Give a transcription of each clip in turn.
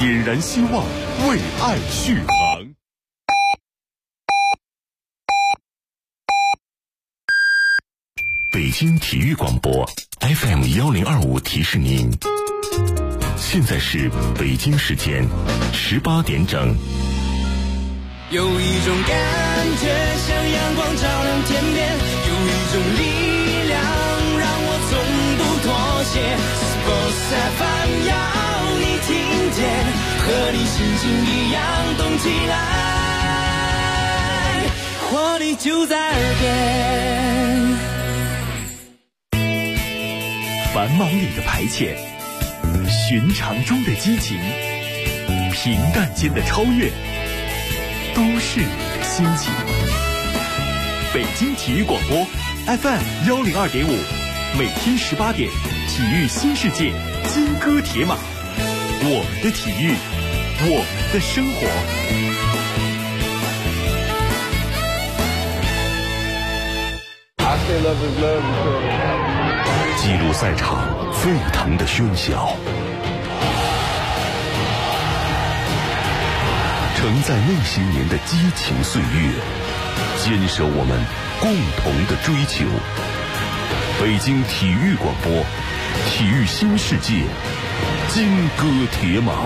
点燃希望，为爱续航。北京体育广播 FM1025提示您，现在是北京时间18点整。 有一种感觉像阳光照亮天边，有一种力量让我从不妥协。Sports FM 要你听见，和你心情一样动起来，活力就在耳边。 繁忙里的排遣，寻常中的激情，平淡间的超越，都是你的心情。北京体育广播 FM102.5，每天18点，体育新世界，金戈铁马，我们的体育，我们的生活。记录赛场沸腾的喧嚣，承载那些年的激情岁月，坚守我们共同的追求。北京体育广播，体育新世界，金戈铁马。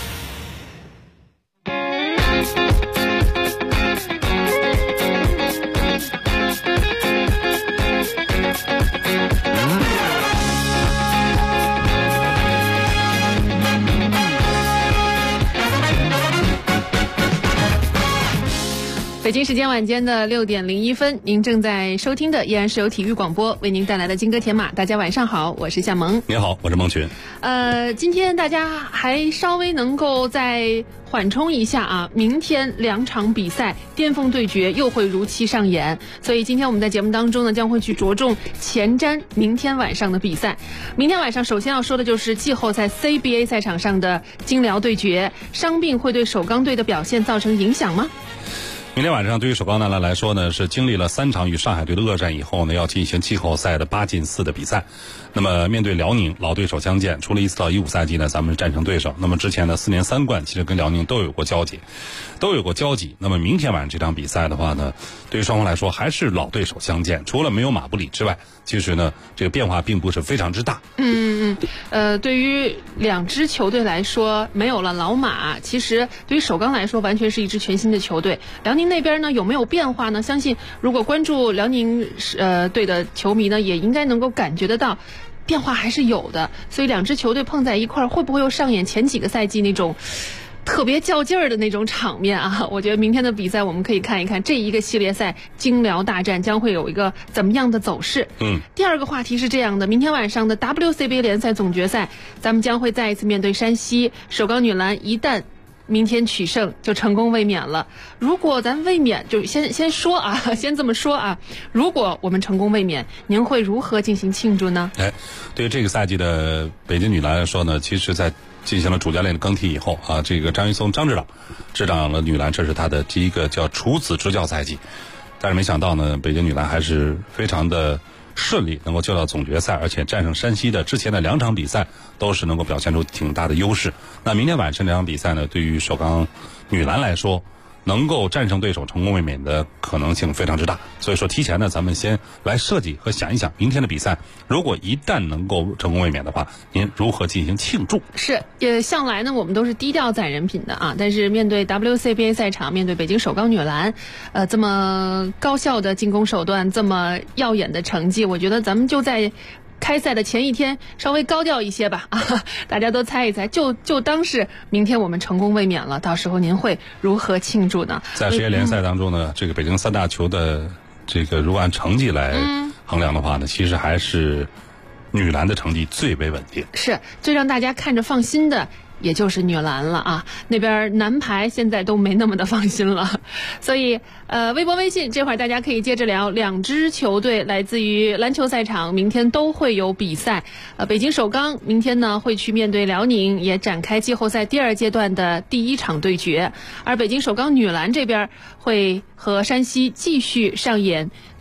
北京时间晚间的6点01分，您正在收听的依然是由体育广播为您带来的金戈铁马。大家晚上好，我是夏萌。 您好，我是孟群。 今天大家还稍微能够再缓冲一下啊，明天2场比赛巅峰对决又会如期上演，所以今天我们在节目当中呢，将会去着重前瞻明天晚上的比赛。明天晚上首先要说的就是季后赛 CBA 赛场上的金辽对决，伤病会对首钢队的表现造成影响吗？ 明天晚上对于首钢男篮来说呢，是经历了3场与上海队的恶战以后呢，要进行季后赛的8进4的比赛。那么面对辽宁，老对手相见，除了14到15赛季呢，咱们战胜对手。那么之前的4年3冠，其实跟辽宁都有过交集。那么明天晚上这场比赛的话呢，对于双方来说还是老对手相见，除了没有马布里之外，其实呢这个变化并不是非常之大。 对于2支球队来说，没有了老马，其实对于首钢来说，完全是一支全新的球队。辽宁那边呢有没有变化呢？相信如果关注辽宁队的球迷呢，也应该能够感觉得到变化还是有的。所以2支球队碰在一块儿，会不会又上演前几个赛季那种特别较劲儿的那种场面啊？我觉得明天的比赛我们可以看一看这一个系列赛金辽大战将会有一个怎么样的走势。第二个话题是这样的，明天晚上的 WCBA 联赛总决赛，咱们将会再一次面对山西。首钢女篮一旦明天取胜就成功卫冕了。如果咱卫冕，就先说啊，先这么说啊，如果我们成功卫冕，您会如何进行庆祝呢？ 对于这个赛季的北京女篮来说呢，其实在进行了主教练的更替以后啊，这个张玉松张指导执掌了女篮，这是他的第一个叫处子执教赛季。但是没想到呢，北京女篮还是非常的顺利，能够救到总决赛，而且战胜山西的之前的2场比赛都是能够表现出挺大的优势。那明天晚上这场比赛呢，对于首钢女篮来说，能够战胜对手成功卫冕的可能性非常之大。所以说提前呢，咱们先来设计和想一想明天的比赛，如果一旦能够成功卫冕的话，您如何进行庆祝？ 向来呢我们都是低调攒人品的啊，但是面对 WCBA 赛场，面对北京首钢女篮这么高效的进攻手段，这么耀眼的成绩，我觉得咱们就在开赛的前一天稍微高调一些吧大家都猜一猜，就当是明天我们成功卫冕了，到时候您会如何庆祝呢？ 在职业联赛当中呢，这个北京3大球的这个如果按成绩来衡量的话呢，其实还是女篮的成绩最为稳定， 是最让大家看着放心的也就是女篮了啊，那边男排现在都没那么的放心了。所以微博微信这会儿大家可以接着聊，2支球队来自于篮球赛场，明天都会有比赛。北京首钢明天呢会去面对辽宁，也展开季后赛第2阶段的第1场对决，而北京首钢女篮这边会和山西继续上演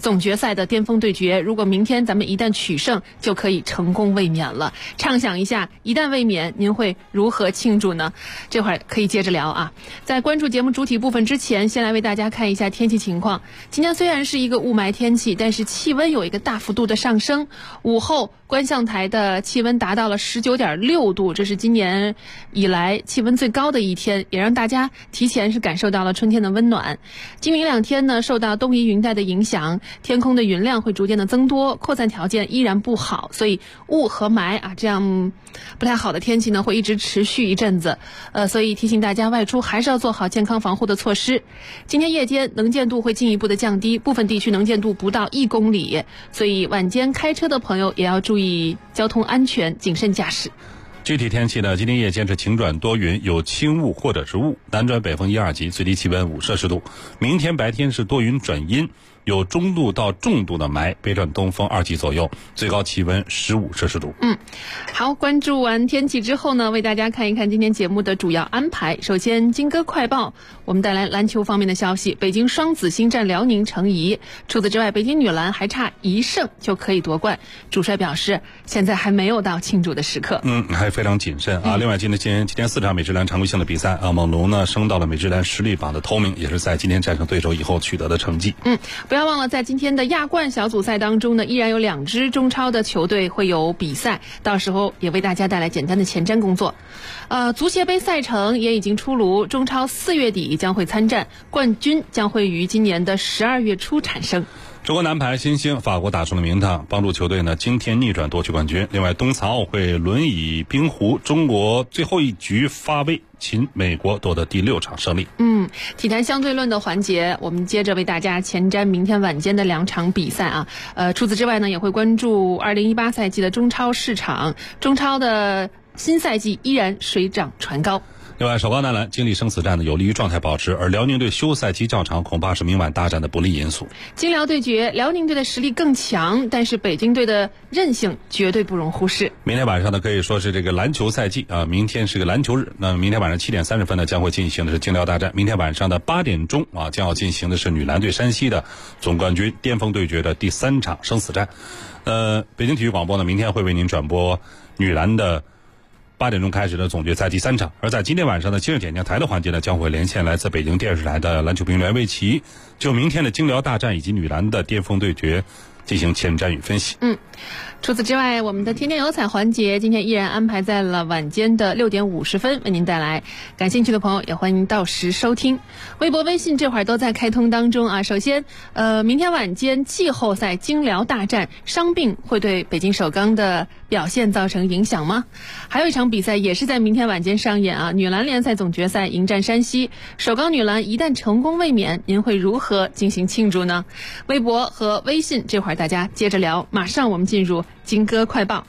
总决赛的巅峰对决。如果明天咱们一旦取胜，就可以成功卫冕了。畅想一下，一旦卫冕，您会如何庆祝呢？这会儿可以接着聊啊。在关注节目主体部分之前，先来为大家看一下天气情况。今天虽然是一个雾霾天气，但是气温有一个大幅度的上升。午后观象台的气温达到了19.6度，这是今年以来气温最高的一天，也让大家提前是感受到了春天的温暖。今明两天呢，受到东移云带的影响，天空的云量会逐渐的增多，扩散条件依然不好，所以雾和霾啊这样不太好的天气呢会一直持续一阵子。所以提醒大家外出还是要做好健康防护的措施。今天夜间能见度会进一步的降低，部分地区能见度不到1公里，所以晚间开车的朋友也要注意交通安全，谨慎驾驶。 具体天气呢，今天夜间是晴转多云，有轻雾或者是雾，南转北风1、2级，最低气温5摄氏度。明天白天是多云转阴，有中度到重度的霾，北转东风2级左右，最高气温15摄氏度。 好，关注完天气之后呢，为大家看一看今天节目的主要安排。首先，金歌快报，我们带来篮球方面的消息。北京双子星战辽宁成疑，除此之外，北京女篮还差1胜就可以夺冠。主帅表示，现在还没有到庆祝的时刻。 还非常谨慎啊。另外，今天4场美职篮常规性的比赛啊，猛龙呢升到了美职篮实力榜的头名，也是在今天战胜对手以后取得的成绩。 不要忘了，在今天的亚冠小组赛当中呢，依然有2支中超的球队会有比赛，到时候也为大家带来简单的前瞻工作。足协杯赛程也已经出炉，中超4月底将会参战，冠军将会于今年的12月初产生。 中国男排新星法国打出了名堂，帮助球队呢惊天逆转夺取冠军。另外，冬残奥会轮椅冰壶，中国最后一局发威，擒美国夺得第6场胜利。 体坛相对论的环节，我们接着为大家前瞻明天晚间的2场比赛啊。除此之外呢，也会关注2018赛季的中超市场，中超的新赛季依然水涨船高。 另外，首钢男篮经历生死战的有利于状态保持，而辽宁队休赛期较长，恐怕是明晚大战的不利因素。 京辽对决，辽宁队的实力更强，但是北京队的韧性绝对不容忽视。 明天晚上呢，可以说是这个篮球赛季啊，明天是个篮球日。那明天晚上7点30分呢，将会进行的是京辽大战。明天晚上的8点钟啊，将要进行的是女篮对山西的总冠军巅峰对决的第3场生死战。北京体育广播呢，明天会为您转播女篮的8点钟开始的总决赛第3场，而在今天晚上的今日点将台的环节呢，将会连线来自北京电视台的篮球评论员魏奇，就明天的京辽大战以及女篮的巅峰对决进行前瞻与分析。 除此之外，我们的天天有彩环节今天依然安排在了晚间的6点50分为您带来，感兴趣的朋友也欢迎到时收听。微博微信这会儿都在开通当中啊。首先明天晚间季后赛京辽大战，伤病会对北京首钢的表现造成影响吗？还有一场比赛也是在明天晚间上演啊，女篮联赛总决赛迎战山西，首钢女篮一旦成功卫冕，您会如何进行庆祝呢？微博和微信这会儿大家接着聊，马上我们进入金歌快报。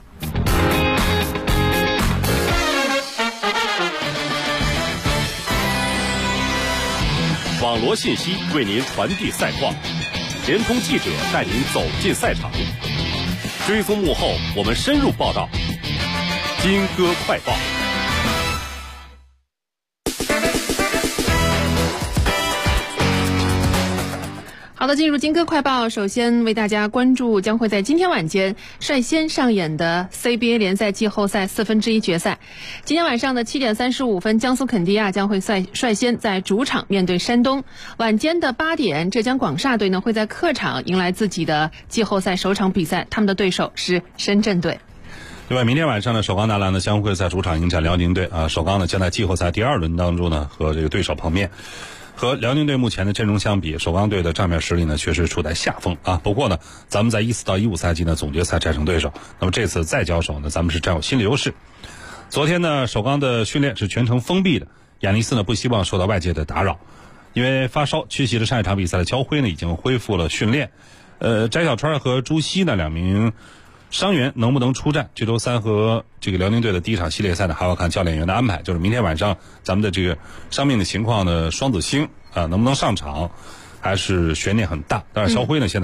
网罗信息为您传递赛况，联通记者带您走进赛场，追踪幕后我们深入报道。金歌快报。 好的，进入金歌快报，首先为大家关注将会在今天晚间率先上演的 CBA 联赛季后赛1/4决赛。今天晚上的7点35分，江苏肯迪亚将会率先在主场面对山东。晚间的8点，浙江广厦队呢会在客场迎来自己的季后赛首场比赛，他们的对手是深圳队。 另外，明天晚上呢，首钢男篮呢将会在主场迎战辽宁队啊。首钢呢将在季后赛第2轮当中呢和这个对手碰面。和辽宁队目前的阵容相比，首钢队的账面实力呢确实处在下风啊。不过呢，咱们在14到15赛季呢总决赛战胜对手，那么这次再交手呢，咱们是占有心理优势。昨天呢，首钢的训练是全程封闭的，亚尼斯呢不希望受到外界的打扰，因为发烧缺席了上一场比赛的焦辉呢已经恢复了训练。翟小川和朱熹呢2名伤员能不能出战？这周3和这个辽宁队的第1场系列赛呢，还要看教练员的安排。就是明天晚上咱们的这个伤病的情况呢，双子星啊能不能上场，还是悬念很大。但是肖辉呢，现在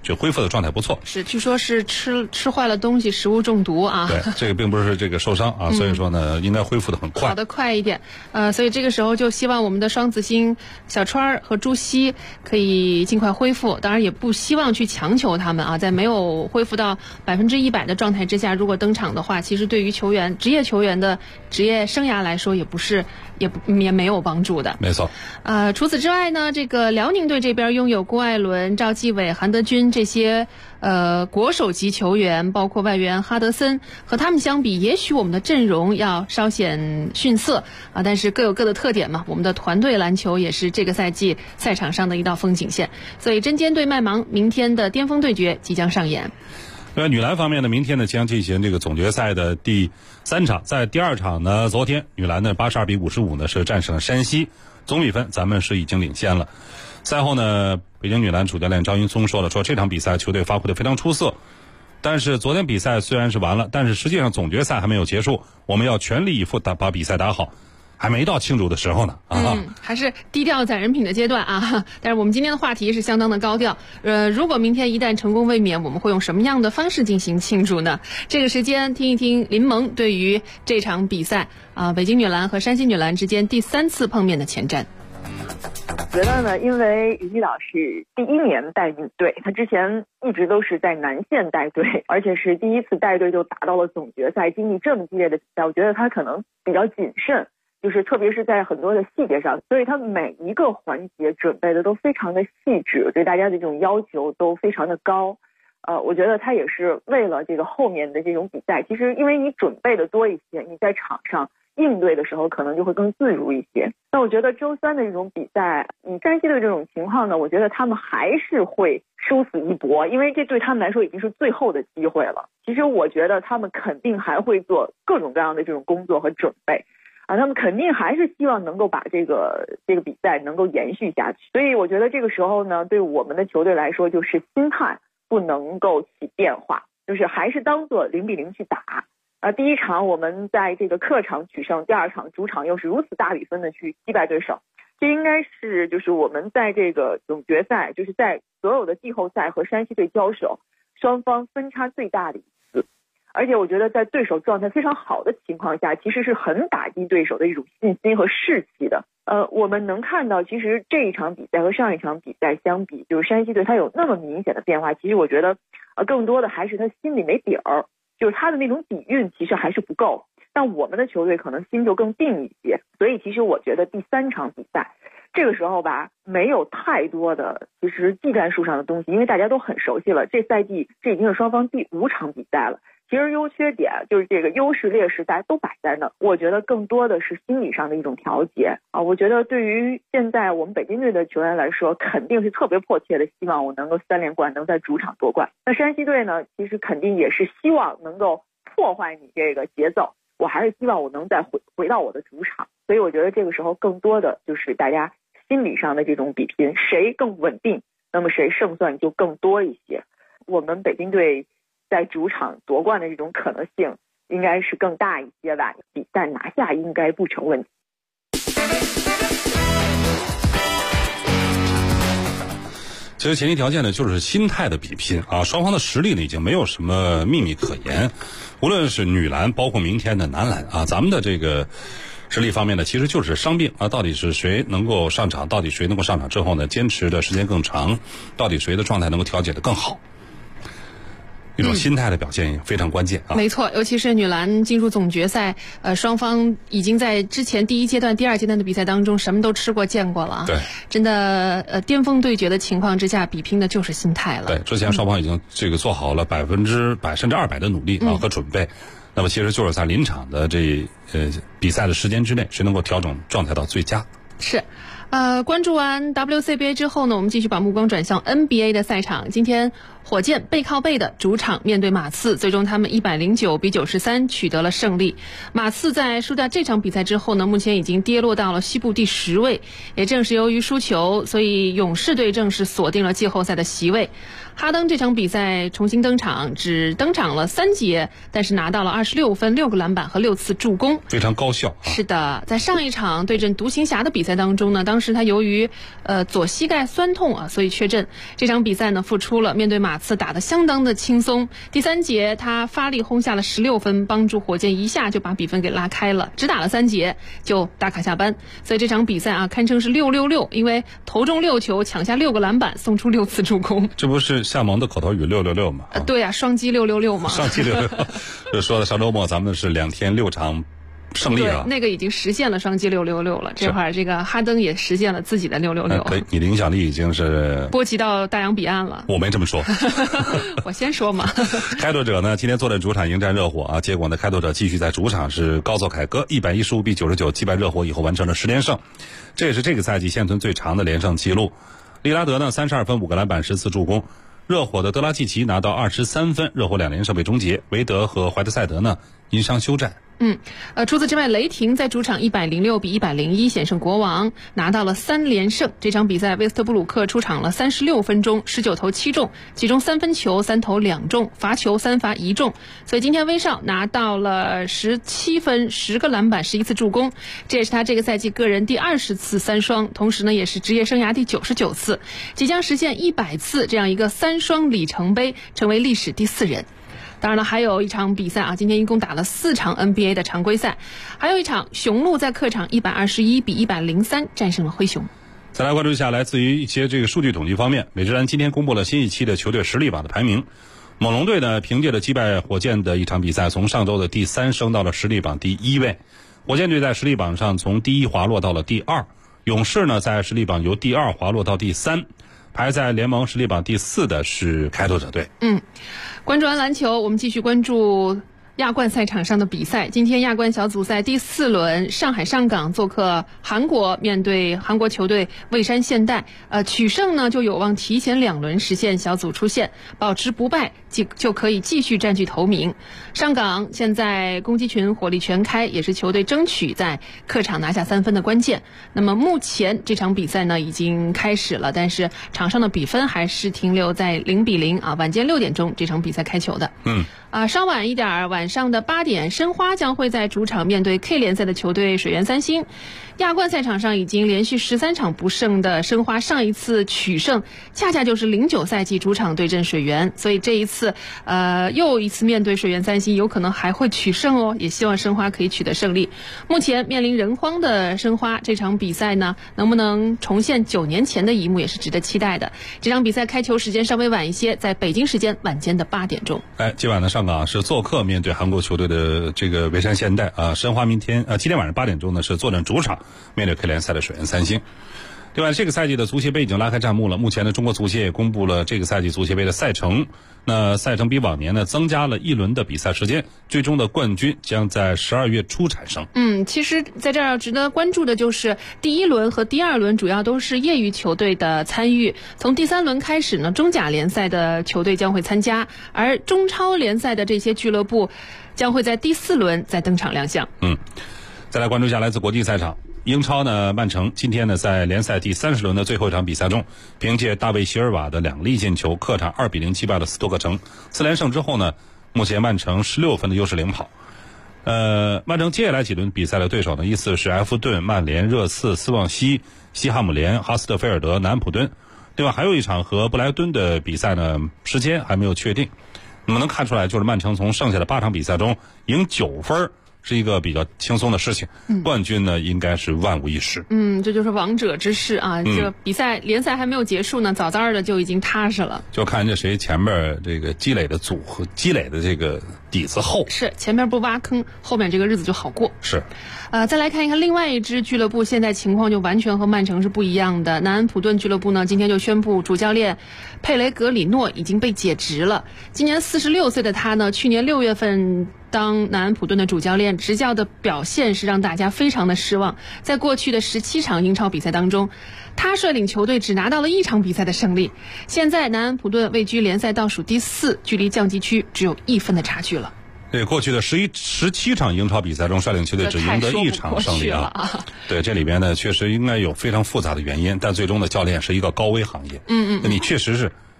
就恢复的状态不错。 是，据说是吃坏了东西，食物中毒啊。 对，这个并不是这个受伤啊，所以说呢，应该恢复的很快。 好的，快一点。所以这个时候就希望我们的双子星小川和朱熹可以尽快恢复。当然也不希望去强求他们啊，在没有恢复到100%的状态之下，如果登场的话，其实对于职业球员的职业生涯来说，也没有帮助的。 没错。 除此之外呢，这个辽宁队这边拥有郭艾伦、赵继伟、韩德君这些国手级球员，包括外援哈德森，和他们相比，也许我们的阵容要稍显逊色啊，但是各有各的特点嘛。我们的团队篮球也是这个赛季赛场上的一道风景线。所以针尖对麦芒，明天的巅峰对决即将上演。 女篮方面呢，明天呢将进行这个总决赛的第3场，在第2场呢，昨天女篮呢82-55呢是战胜了山西，总比分咱们是已经领先了。赛后呢，北京女篮主教练张云松说这场比赛球队发挥的非常出色，但是昨天比赛虽然是完了，但是实际上总决赛还没有结束，我们要全力以赴把比赛打好。还没到庆祝的时候呢还是低调攒人品的阶段啊。但是我们今天的话题是相当的高调。如果明天一旦成功卫冕，我们会用什么样的方式进行庆祝呢？这个时间听一听林萌对于这场比赛北京女篮和山西女篮之间第3次碰面的前瞻。 觉得呢，因为于老师第1年带女队，他之前一直都是在南线带队，而且是第1次带队就打到了总决赛，经历这么激烈的比赛，我觉得他可能比较谨慎，就是特别是在很多的细节上，所以他每一个环节准备的都非常的细致，对大家的这种要求都非常的高。我觉得他也是为了这个后面的这种比赛，其实因为你准备的多一些，你在场上应对的时候可能就会更自如一些。那我觉得周3的这种比赛，山西队这种情况呢，我觉得他们还是会殊死一搏，因为这对他们来说已经是最后的机会了。其实我觉得他们肯定还会做各种各样的这种工作和准备他们肯定还是希望能够把这个比赛能够延续下去。所以我觉得这个时候呢，对我们的球队来说，就是心态不能够起变化，就是还是当做0-0去打。第1场我们在这个客场取胜，第2场主场又是如此大比分的去击败对手，这应该是就是我们在这个总决赛，就是在所有的季后赛和山西队交手，双方分差最大的一次。而且我觉得在对手状态非常好的情况下，其实是很打击对手的一种信心和士气的。我们能看到，其实这一场比赛和上一场比赛相比，就是山西队他有那么明显的变化，其实我觉得更多的还是他心里没底儿，就是他的那种底蕴其实还是不够。但我们的球队可能心就更定一些，所以其实我觉得第3场比赛这个时候吧，没有太多的其实技战术上的东西，因为大家都很熟悉了。这赛季这已经是双方第5场比赛了，其实优缺点就是这个优势劣势大家都摆在那，我觉得更多的是心理上的一种调节我觉得对于现在我们北京队的球员来说，肯定是特别迫切的希望我能够3连冠，能在主场夺冠。那山西队呢，其实肯定也是希望能够破坏你这个节奏，我还是希望我能再回到我的主场。所以我觉得这个时候更多的就是大家心理上的这种比拼，谁更稳定，那么谁胜算就更多一些。我们北京队在主场夺冠的这种可能性应该是更大一些吧，比赛拿下应该不成问题。 其实前提条件呢，就是心态的比拼双方的实力呢已经没有什么秘密可言，无论是女篮，包括明天的男篮咱们的这个实力方面呢，其实就是伤病到底是谁能够上场，到底谁能够上场之后呢坚持的时间更长，到底谁的状态能够调节得更好，一种心态的表现非常关键没错，尤其是女篮进入总决赛，双方已经在之前第1阶段、第2阶段的比赛当中什么都吃过见过了对， 真的巅峰对决的情况之下，比拼的就是心态了。 对，之前双方已经这个做好了100%甚至200%的努力和准备。那么其实就是在临场的比赛的时间之内，谁能够调整状态到最佳。 是。关注完 WCBA 之后呢，我们继续把目光转向 NBA 的赛场。今天火箭背靠背的主场面对马刺，最终他们109-93取得了胜利。马刺在输掉这场比赛之后呢，目前已经跌落到了西部第10位。也正是由于输球，所以勇士队正式锁定了季后赛的席位。 哈登这场比赛重新登场，只登场了3节，但是拿到了26分、6个篮板和6次助攻， 非常高效。 是的，在上一场对阵独行侠的比赛当中呢，当时他由于左膝盖酸痛啊，所以缺阵。这场比赛呢复出了，面对马刺打得相当的轻松。第3节他发力轰下了16分，帮助火箭一下就把比分给拉开了，只打了3节就打卡下班。所以这场比赛啊，堪称是666，因为投中6球，抢下6个篮板，送出6次助攻。 这不是夏蒙的口头语666吗？ 对啊，双击666嘛。 双击666，就说的上周末咱们是2天6场胜利啊， 那个已经实现了双击666了。这会儿这个哈登也实现了自己的666。 可以，你的影响力已经是波及到大洋彼岸了。 我没这么说， 我先说嘛。 开拓者呢，今天坐镇主场迎战热火啊，结果呢，开拓者继续在主场是高奏凯歌，115比99击败热火以后完成了10连胜，这也是这个赛季现存最长的连胜记录。利拉德呢，32分5个篮板10次助攻。热火的德拉季奇拿到23分，热火2连胜被终结。韦德和怀特塞德呢因伤休战。 除此之外，雷霆在主场106比101险胜国王，拿到了3连胜。这场比赛，威斯特布鲁克出场了36分钟，19投7中，其中3分球3投2中，罚球3罚1中。所以今天威少拿到了17分、10个篮板、11次助攻，这也是他这个赛季个人第20次3双，同时呢也是职业生涯第99次，即将实现100次这样一个3双里程碑，成为历史第4人。当然了，还有一场比赛啊，今天一共打了4场 NBA 的常规赛，还有一场雄鹿在客场121比103战胜了灰熊。 再来关注一下来自于一些这个数据统计方面，美职篮今天公布了新一期的球队实力榜的排名。猛龙队呢，凭借着击败火箭的一场比赛，从上周的第3升到了实力榜第1位。火箭队在实力榜上从第1滑落到了第2，勇士呢在实力榜由第2滑落到第3。排在联盟实力榜第4的是开拓者队。 关注完篮球，我们继续关注亚冠赛场上的比赛。今天亚冠小组赛第4轮，上海上港做客韩国，面对韩国球队蔚山现代，取胜呢就有望提前2轮实现小组出线，保持不败就可以继续占据头名。上港现在攻击群火力全开，也是球队争取在客场拿下3分的关键。那么目前这场比赛呢已经开始了，但是场上的比分还是停留在0比0啊。晚间6点钟这场比赛开球的。稍晚一点，晚上的8点，申花将会在主场面对 K 联赛的球队水原三星。亚冠赛场上已经连续13场不胜的申花，上一次取胜恰恰就是09赛季主场对阵水原，所以这一次又一次面对水原三星，有可能还会取胜哦，也希望申花可以取得胜利。目前面临人荒的申花，这场比赛呢能不能重现9年前的一幕也是值得期待的。这场比赛开球时间稍微晚一些，在北京时间晚间的8点钟。 今晚的上港是做客面对韩国球队的这个蔚山现代啊。申花今天晚上8点钟呢是坐镇主场面对 K 联赛的水原三星。另外，这个赛季的足协杯已经拉开战幕了。目前呢，中国足协也公布了这个赛季足协杯的赛程。那赛程比往年呢增加了1轮的比赛时间，最终的冠军将在12月初产生。 其实在这儿值得关注的就是第1轮和第2轮主要都是业余球队的参与。从第3轮开始呢，中甲联赛的球队将会参加，而中超联赛的这些俱乐部将会在第4轮再登场亮相。 再来关注一下来自国际赛场。英超呢，曼城今天呢在联赛第30轮的最后一场比赛中，凭借大卫席尔瓦的2粒进球，客场2比0击败了斯托克城。4连胜之后呢，目前曼城16分的优势领跑。曼城接下来几轮比赛的对手呢，依次是埃弗顿、曼联、热刺、斯旺西、西汉姆联、哈斯特菲尔德、南安普敦。另外还有一场和布莱顿的比赛呢，时间还没有确定。那么能看出来，就是曼城从剩下的8场比赛中赢9分。是一个比较轻松的事情，冠军呢应该是万无一失。 这就是王者之势啊！这比赛联赛还没有结束呢，早早的就已经踏实了。 就看这谁前面这个积累的组合、积累的这个底子厚。 是前面不挖坑，后面这个日子就好过。 是。 再来看一看另外一支俱乐部，现在情况就完全和曼城是不一样的。南安普顿俱乐部呢，今天就宣布主教练佩雷格里诺已经被解职了。今年46岁的他呢，去年6月份当南安普顿的主教练，执教的表现是让大家非常的失望。在过去的17场英超比赛当中，他率领球队只拿到了1场比赛的胜利。现在南安普顿位居联赛倒数第4，距离降级区只有1分的差距了。 对，过去的17场英超比赛中，率领球队只赢得1场胜利啊。对，这里边呢确实应该有非常复杂的原因，但最终的教练是一个高危行业。你确实是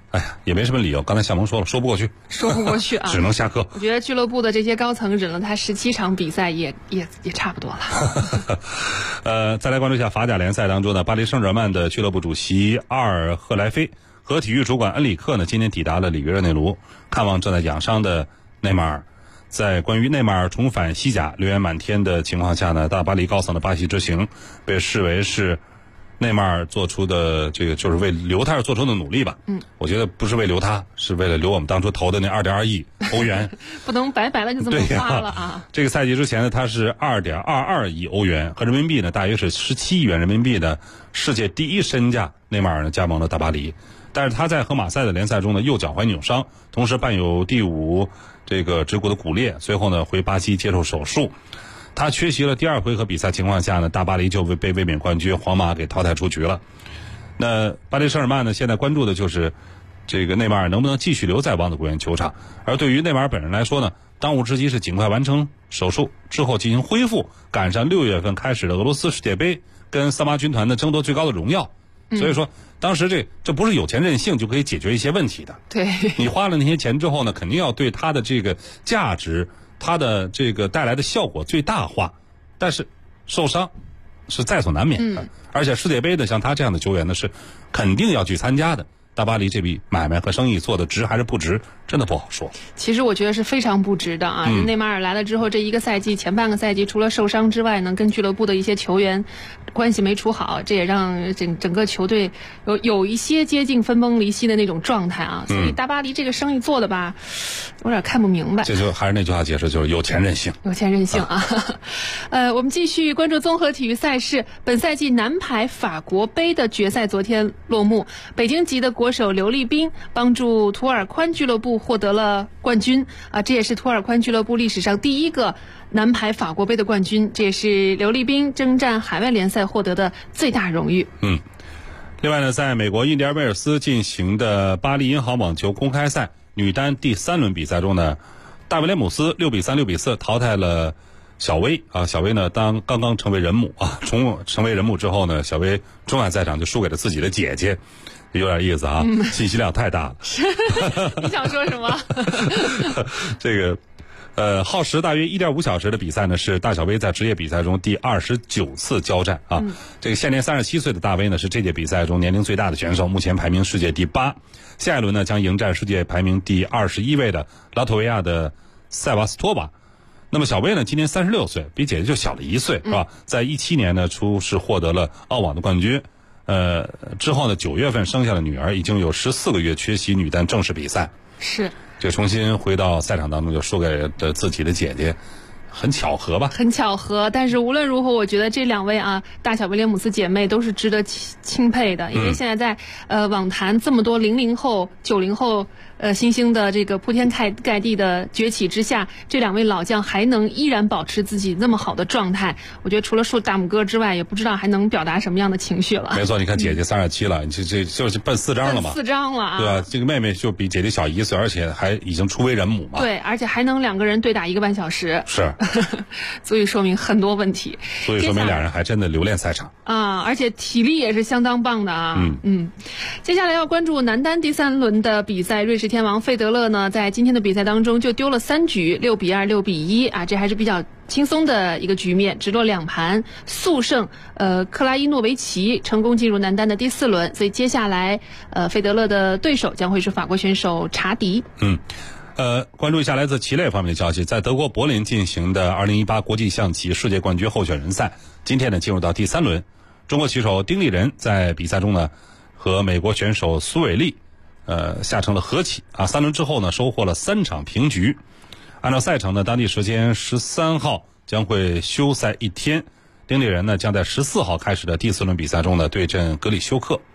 哎呀，也没什么理由。刚才夏萌说了，说不过去， 说不过去啊， 只能下课。 我觉得俱乐部的这些高层忍了他17场比赛也差不多了。再来关注一下法甲联赛当中的巴黎圣日耳曼的俱乐部主席阿尔赫莱菲和体育主管恩里克呢，今天抵达了里约热内卢，看望正在养伤的内马尔。在关于内马尔重返西甲流言满天的情况下呢，大巴黎高层的巴西之行被视为是内马尔做出的这个就是为留他而做出的努力吧。我觉得不是为留他，是为了留我们当初投的那2.2亿欧元。 不能白白了就这么花了啊！ 这个赛季之前呢，他是2.22亿欧元，和人民币呢大约是17亿元人民币的世界第一身价。内马尔呢加盟了大巴黎，但是他在和马赛的联赛中呢右脚踝扭伤，同时伴有第5这个指骨的骨裂，随后呢回巴西接受手术。他缺席了第2回合比赛情况下呢，大巴黎就被卫冕冠军皇马给淘汰出局了。那巴黎圣日耳曼呢，现在关注的就是这个内马尔能不能继续留在王子公园球场。而对于内马尔本人来说呢，当务之急是尽快完成手术之后进行恢复，赶上6月份开始的俄罗斯世界杯，跟桑巴军团的争夺最高的荣耀。所以说当时这不是有钱任性就可以解决一些问题的。 对， 你花了那些钱之后呢，肯定要对它的这个价值，它的这个带来的效果最大化。但是受伤是在所难免的，而且世界杯的像他这样的球员呢，是肯定要去参加的。大巴黎这笔买卖和生意做的值还是不值，真的不好说。 其实我觉得是非常不值的啊！内马尔来了之后，这一个赛季前半个赛季除了受伤之外呢，跟俱乐部的一些球员关系没处好，这也让整个球队有一些接近分崩离析的那种状态啊。所以大巴黎这个生意做的吧，有点看不明白。 这就还是那句话解释，就是有钱任性。 有钱任性啊！我们继续关注综合体育赛事，本赛季男排法国杯的决赛昨天落幕，北京籍的国手刘立斌帮助图尔宽俱乐部获得了冠军啊！这也是图尔宽俱乐部历史上第一个男排法国杯的冠军，这也是刘立斌征战海外联赛获得的最大荣誉。 另外呢，在美国印第安维尔斯进行的巴黎银行网球公开赛女单第3轮比赛中呢，大卫廉姆斯6比3、6比4淘汰了小威啊。小威呢刚刚成为人母啊，成为人母之后呢，小威中晚赛场就输给了自己的姐姐。有点意思啊，信息量太大了。 你想说什么？ 这个耗时大约1.5小时的比赛呢，是大小威在职业比赛中第29次交战啊。这个现年37岁的大威呢，是这届比赛中年龄最大的选手，目前排名世界第8。下一轮呢，将迎战世界排名第21位的拉脱维亚的塞瓦斯托娃。那么小威呢，今年36岁，比姐姐就小了1岁，是吧？在17年呢，初是获得了澳网的冠军。之后呢，9月份生下了女儿，已经有14个月缺席女单正式比赛。 是。 这重新回到赛场当中，就输给了自己的姐姐，很巧合吧？很巧合。但是无论如何，我觉得这2位啊，大小威廉姆斯姐妹都是值得钦佩的，因为现在在网坛这么多00后、90后新兴的这个铺天盖地的崛起之下，这2位老将还能依然保持自己那么好的状态，我觉得除了竖大拇哥之外，也不知道还能表达什么样的情绪了。 没错，你看姐姐37了，这就是奔4张了嘛？4 张了啊！ 对吧？这个妹妹就比姐姐小1岁，而且还已经初为人母嘛。 对，而且还能2个人对打1个半小时。 是。 足以说明很多问题。 所以说明2人还真的留恋赛场啊，而且体力也是相当棒的啊。接下来要关注男单第3轮的比赛，瑞士天王费德勒呢，在今天的比赛当中就丢了3局，6比2、6比1啊，这还是比较轻松的一个局面，直落2盘速胜克拉伊诺维奇，成功进入男单的第4轮。所以接下来费德勒的对手将会是法国选手查迪。 关注一下来自棋类方面的消息，在德国柏林进行的2018国际象棋世界冠军候选人赛，今天呢进入到第3轮。中国棋手丁立人在比赛中呢和美国选手苏伟丽下成了和棋啊，3轮之后呢收获了3场平局。按照赛程呢，当地时间13号将会休赛1天，丁立人呢将在14号开始的第4轮比赛中呢对阵格里修克。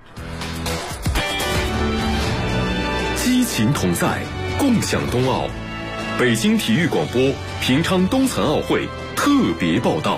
激情同在，共享冬奥。北京体育广播平昌冬残奥会特别报道。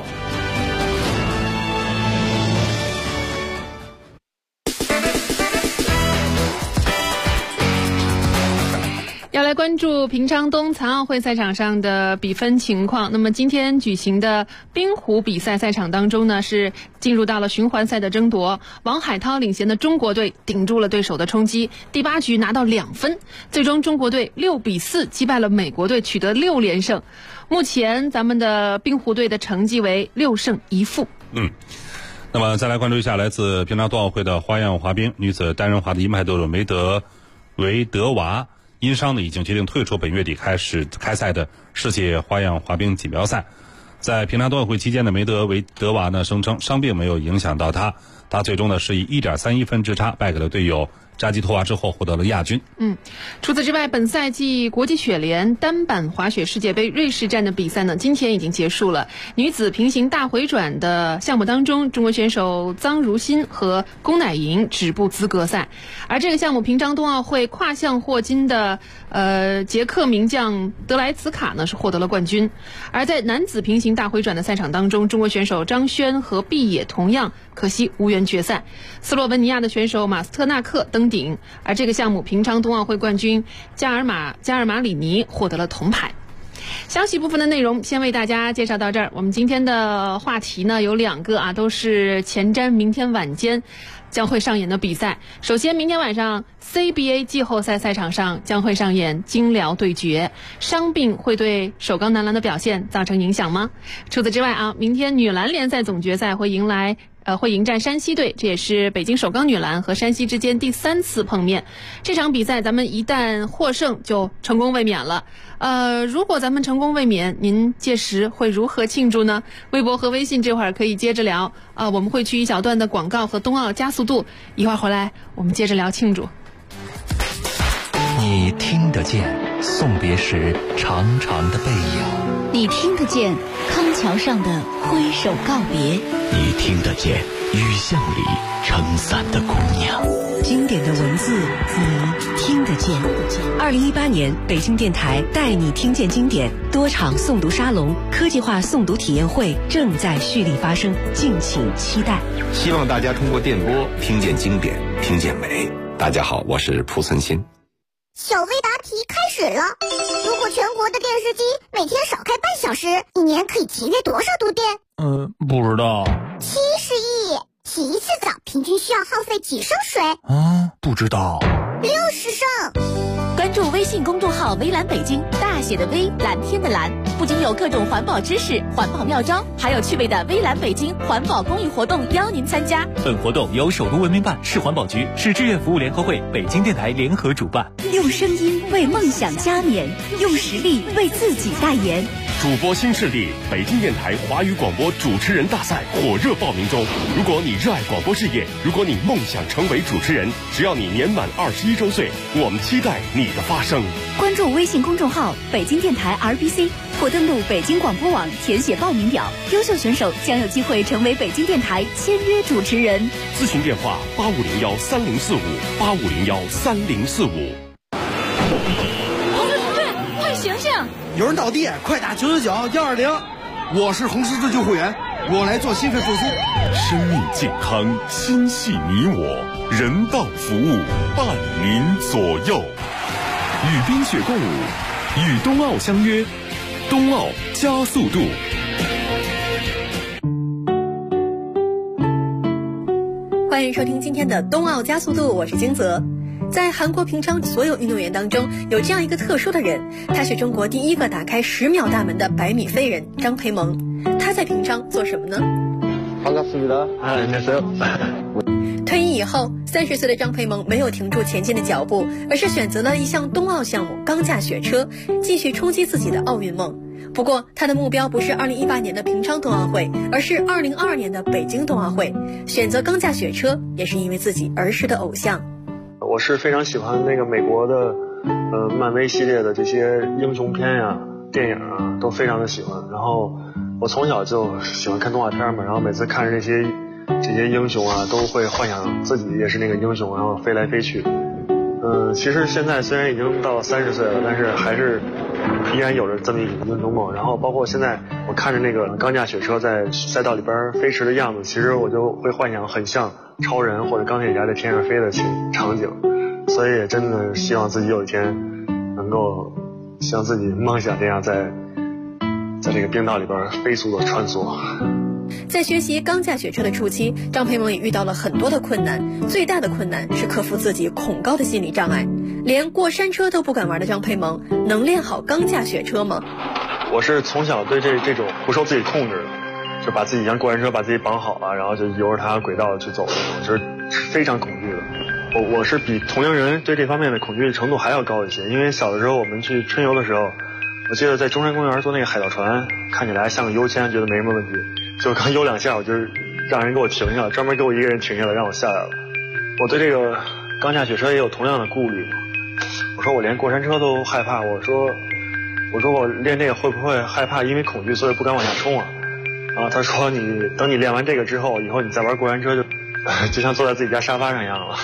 关注平昌冬残奥会赛场上的比分情况。那么今天举行的冰壶比赛赛场当中呢，是进入到了循环赛的争夺。王海涛领衔的中国队顶住了对手的冲击，第8局拿到2分，最终中国队6-4击败了美国队，取得6连胜。目前咱们的冰壶队的成绩为6胜1负。 那么再来关注一下来自平昌冬奥会的花样滑冰女子单人滑的银牌得主梅德维德娃，因伤呢已经决定退出本月底开赛的世界花样滑冰锦标赛。在平昌冬奥会期间的梅德维德娃呢声称伤病没有影响到他最终呢是以1.31分之差败给了队友扎基托娃之后获得了亚军。 除此之外，本赛季国际雪联单板滑雪世界杯瑞士站的比赛呢，今天已经结束了。女子平行大回转的项目当中，中国选手臧如新和龚乃莹止步资格赛。而这个项目平昌冬奥会跨项获金的捷克名将德莱茨卡呢是获得了冠军。而在男子平行大回转的赛场当中，中国选手张轩和毕野同样可惜无缘决赛。斯洛文尼亚的选手马斯特纳克登顶，而这个项目平昌冬奥会冠军加尔马里尼获得了铜牌。详细部分的内容先为大家介绍到这儿。我们今天的话题呢有2个都是前瞻明天晚间将会上演的比赛。首先，明天晚上 CBA 季后赛赛场上将会上演金辽对决，伤病会对首钢男篮的表现造成影响吗？除此之外明天女篮联赛总决赛会迎战山西队，这也是北京首钢女篮和山西之间第3次碰面。这场比赛咱们一旦获胜就成功卫冕了。如果咱们成功卫冕，您届时会如何庆祝呢？微博和微信这会儿可以接着聊。我们会去一小段的广告和冬奥加速度，一会儿回来我们接着聊庆祝。 你听得见送别时长长的背影， 你听得见康桥上的挥手告别， 你听得见雨巷里撑伞的姑娘。 经典的文字你听得见。2018年北京电台带你听见经典多场诵读沙龙、科技化诵读体验会正在蓄力发生，敬请期待。 希望大家通过电波听见经典，听见美。大家好，我是蒲存昕。 小微答题开始了。如果全国的电视机每天少开半小时，一年可以节约多少度电？ 不知道。 70亿。洗一次澡平均需要耗费几升水？ 不知道。 60升。 关注微信公众号微蓝北京，大写的微，蓝天的蓝，不仅有各种环保知识、环保妙招，还有趣味的微蓝北京环保公益活动邀您参加。 本活动由首都文明办、市环保局、市志愿服务联合会、北京电台联合主办。 用声音为梦想加冕，用实力为自己代言。 主播新势力北京电台华语广播主持人大赛火热报名中。如果你热爱广播事业，如果你梦想成为主持人，只要你年满21周岁，我们期待你的发声。 关注微信公众号北京电台 RBC 或登录北京广播网填写报名表，优秀选手将有机会成为北京电台签约主持人。 咨询电话8501304585013045。 有人倒地，快打999-120。我是红十字救护员，我来做心肺复苏。 生命健康，心系你我，人道服务伴您左右。与冰雪共舞，与冬奥相约，冬奥加速度。 欢迎收听今天的冬奥加速度，我是金泽。在韩国平昌所有运动员当中，有这样一个特殊的人，他是中国第一个打开10秒大门的100米飞人张培萌。他在平昌做什么呢？退役以后，30岁的张培萌没有停住前进的脚步，而是选择了一项冬奥项目钢架雪车，继续冲击自己的奥运梦。不过他的目标不是2018年的平昌冬奥会，而是2022年的北京冬奥会。选择钢架雪车也是因为自己儿时的偶像。 我是非常喜欢那个美国的漫威系列的这些英雄片呀、电影啊，都非常的喜欢。然后我从小就喜欢看动画片嘛，然后每次看着这些英雄啊，都会幻想自己也是那个英雄，然后飞来飞去。其实现在虽然已经到了30岁了，但是还是依然有着这么一个英雄梦。然后包括现在我看着那个钢架雪车在赛道里边飞驰的样子，其实我就会幻想很像超人或者钢铁侠在天上飞的场景。所以也真的希望自己有一天能够像自己梦想这样在这个冰道里边飞速的穿梭。 在学习钢架雪车的初期，张培萌也遇到了很多的困难，最大的困难是克服自己恐高的心理障碍。连过山车都不敢玩的张培萌，能练好钢架雪车吗？ 我是从小对这种不受自己控制的，就把自己像过山车把自己绑好了，然后就由着它轨道去走，就是非常恐惧的。我是比同龄人对这方面的恐惧程度还要高一些，因为小的时候我们去春游的时候，我记得在中山公园坐那个海盗船，看起来像个悠签，觉得没什么问题，就刚游2下，我就让人给我停下了，专门给我一个人停下来让我下来了。我对这个钢架雪车也有同样的顾虑，我说我连过山车都害怕，我说我练这个会不会害怕因为恐惧所以不敢往下冲啊？他说等你练完这个之后，以后你再玩过山车就像坐在自己家沙发上一样了。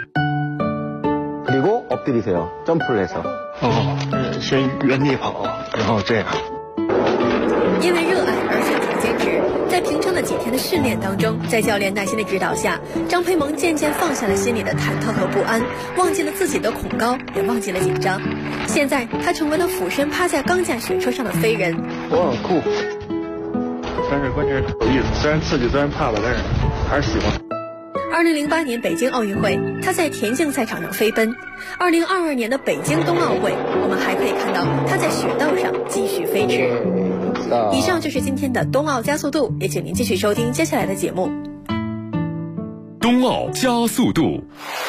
그리고 엎드리세요. 점프를 해서. 先原地跑，然后这样。 因为热爱而选择坚持，在平常的几天的训练当中，在教练耐心的指导下，张培萌渐渐放下了心里的忐忑和不安，忘记了自己的恐高，也忘记了紧张。现在他成为了俯身趴在钢架雪车上的飞人。 我很酷，但是关键是有意思，虽然刺激，虽然怕吧，但是还是喜欢。 2008年北京奥运会，他在田径赛场上飞奔。2022年的北京冬奥会，我们还可以看到他在雪道上继续飞驰。以上就是今天的冬奥加速度，也请您继续收听接下来的节目。 冬奥加速度。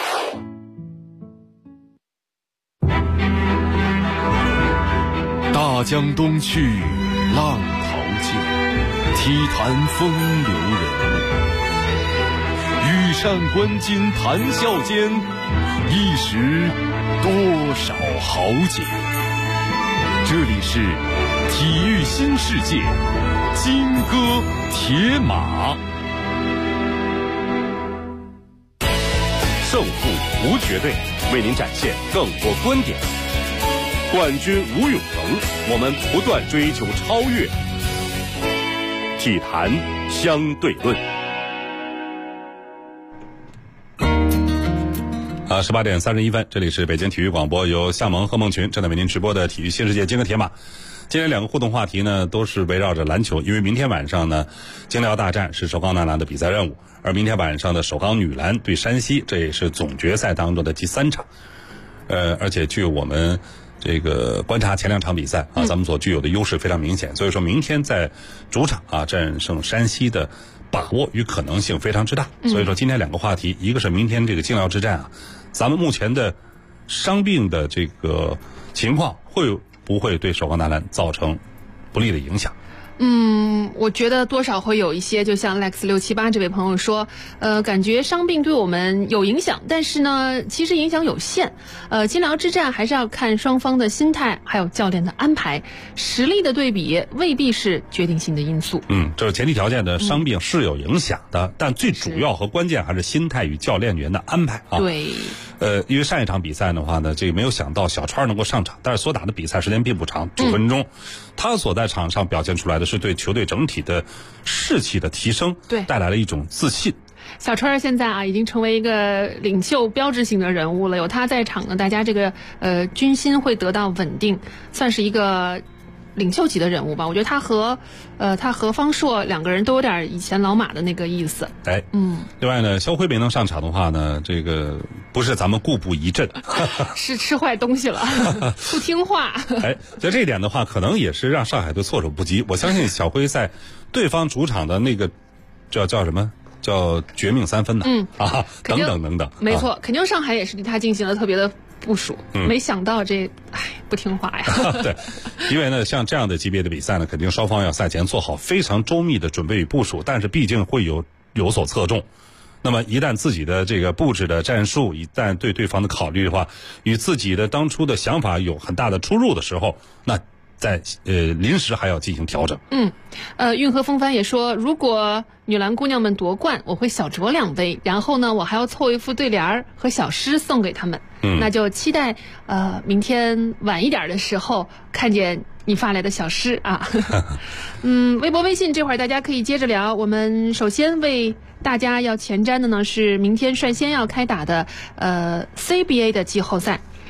大江东去，浪淘尽，体坛风流人物。羽扇纶巾谈笑间，一时多少豪杰。这里是体育新世界，金戈铁马。胜负无绝对，为您展现更多观点。冠军无永恒，我们不断追求超越。体坛相对论。 18点31分，这里是北京体育广播，由夏萌和孟群正在为您直播的体育新世界金戈铁马。今天两个互动话题呢，都是围绕着篮球，因为明天晚上呢，京辽大战是首钢男篮的比赛任务，而明天晚上的首钢女篮对山西，这也是总决赛当中的第3场。而且据我们这个观察前2场比赛啊，咱们所具有的优势非常明显，所以说明天在主场啊战胜山西的把握与可能性非常之大。所以说今天两个话题，一个是明天这个京辽之战啊，咱们目前的伤病的这个情况会不会对首钢男篮造成不利的影响？ 我觉得多少会有一些，就像 Lex678 这位朋友说，感觉伤病对我们有影响，但是呢，其实影响有限。京辽之战还是要看双方的心态，还有教练的安排，实力的对比未必是决定性的因素。 这是前提条件的，伤病是有影响的，但最主要和关键还是心态与教练员的安排啊。 对。 因为上一场比赛的话呢，这个没有想到小川能够上场，但是所打的比赛时间并不长，9分钟，他所在场上表现出来的是对球队整体的士气的提升， 对， 带来了一种自信。 小川现在啊，已经成为一个领袖标志性的人物了，有他在场呢，大家这个军心会得到稳定，算是一个领袖级的人物吧。我觉得他和方硕两个人都有点以前老马的那个意思。 另外呢，肖辉没能上场的话呢，这个不是咱们故布疑阵， 是吃坏东西了，不听话。 在这一点的话，可能也是让上海队措手不及。我相信小辉在对方主场的那个叫什么？叫绝命3分呢？等等， 没错，肯定上海也是对他进行了特别的部署。没想到不听话呀。 对，因为呢，像这样的级别的比赛呢，肯定双方要赛前做好非常周密的准备与部署，但是毕竟会有所侧重。那么一旦自己的这个布置的战术，一旦对对方的考虑的话，与自己的当初的想法有很大的出入的时候，那在临时还要进行调整。 运河风帆也说，如果女篮姑娘们夺冠，我会小酌2杯，然后呢，我还要凑一副对联和小诗送给他们。那就期待明天晚一点的时候看见你发来的小诗啊。微博微信这会儿大家可以接着聊。我们首先为大家要前瞻的呢是明天率先要开打的CBA 的季后赛。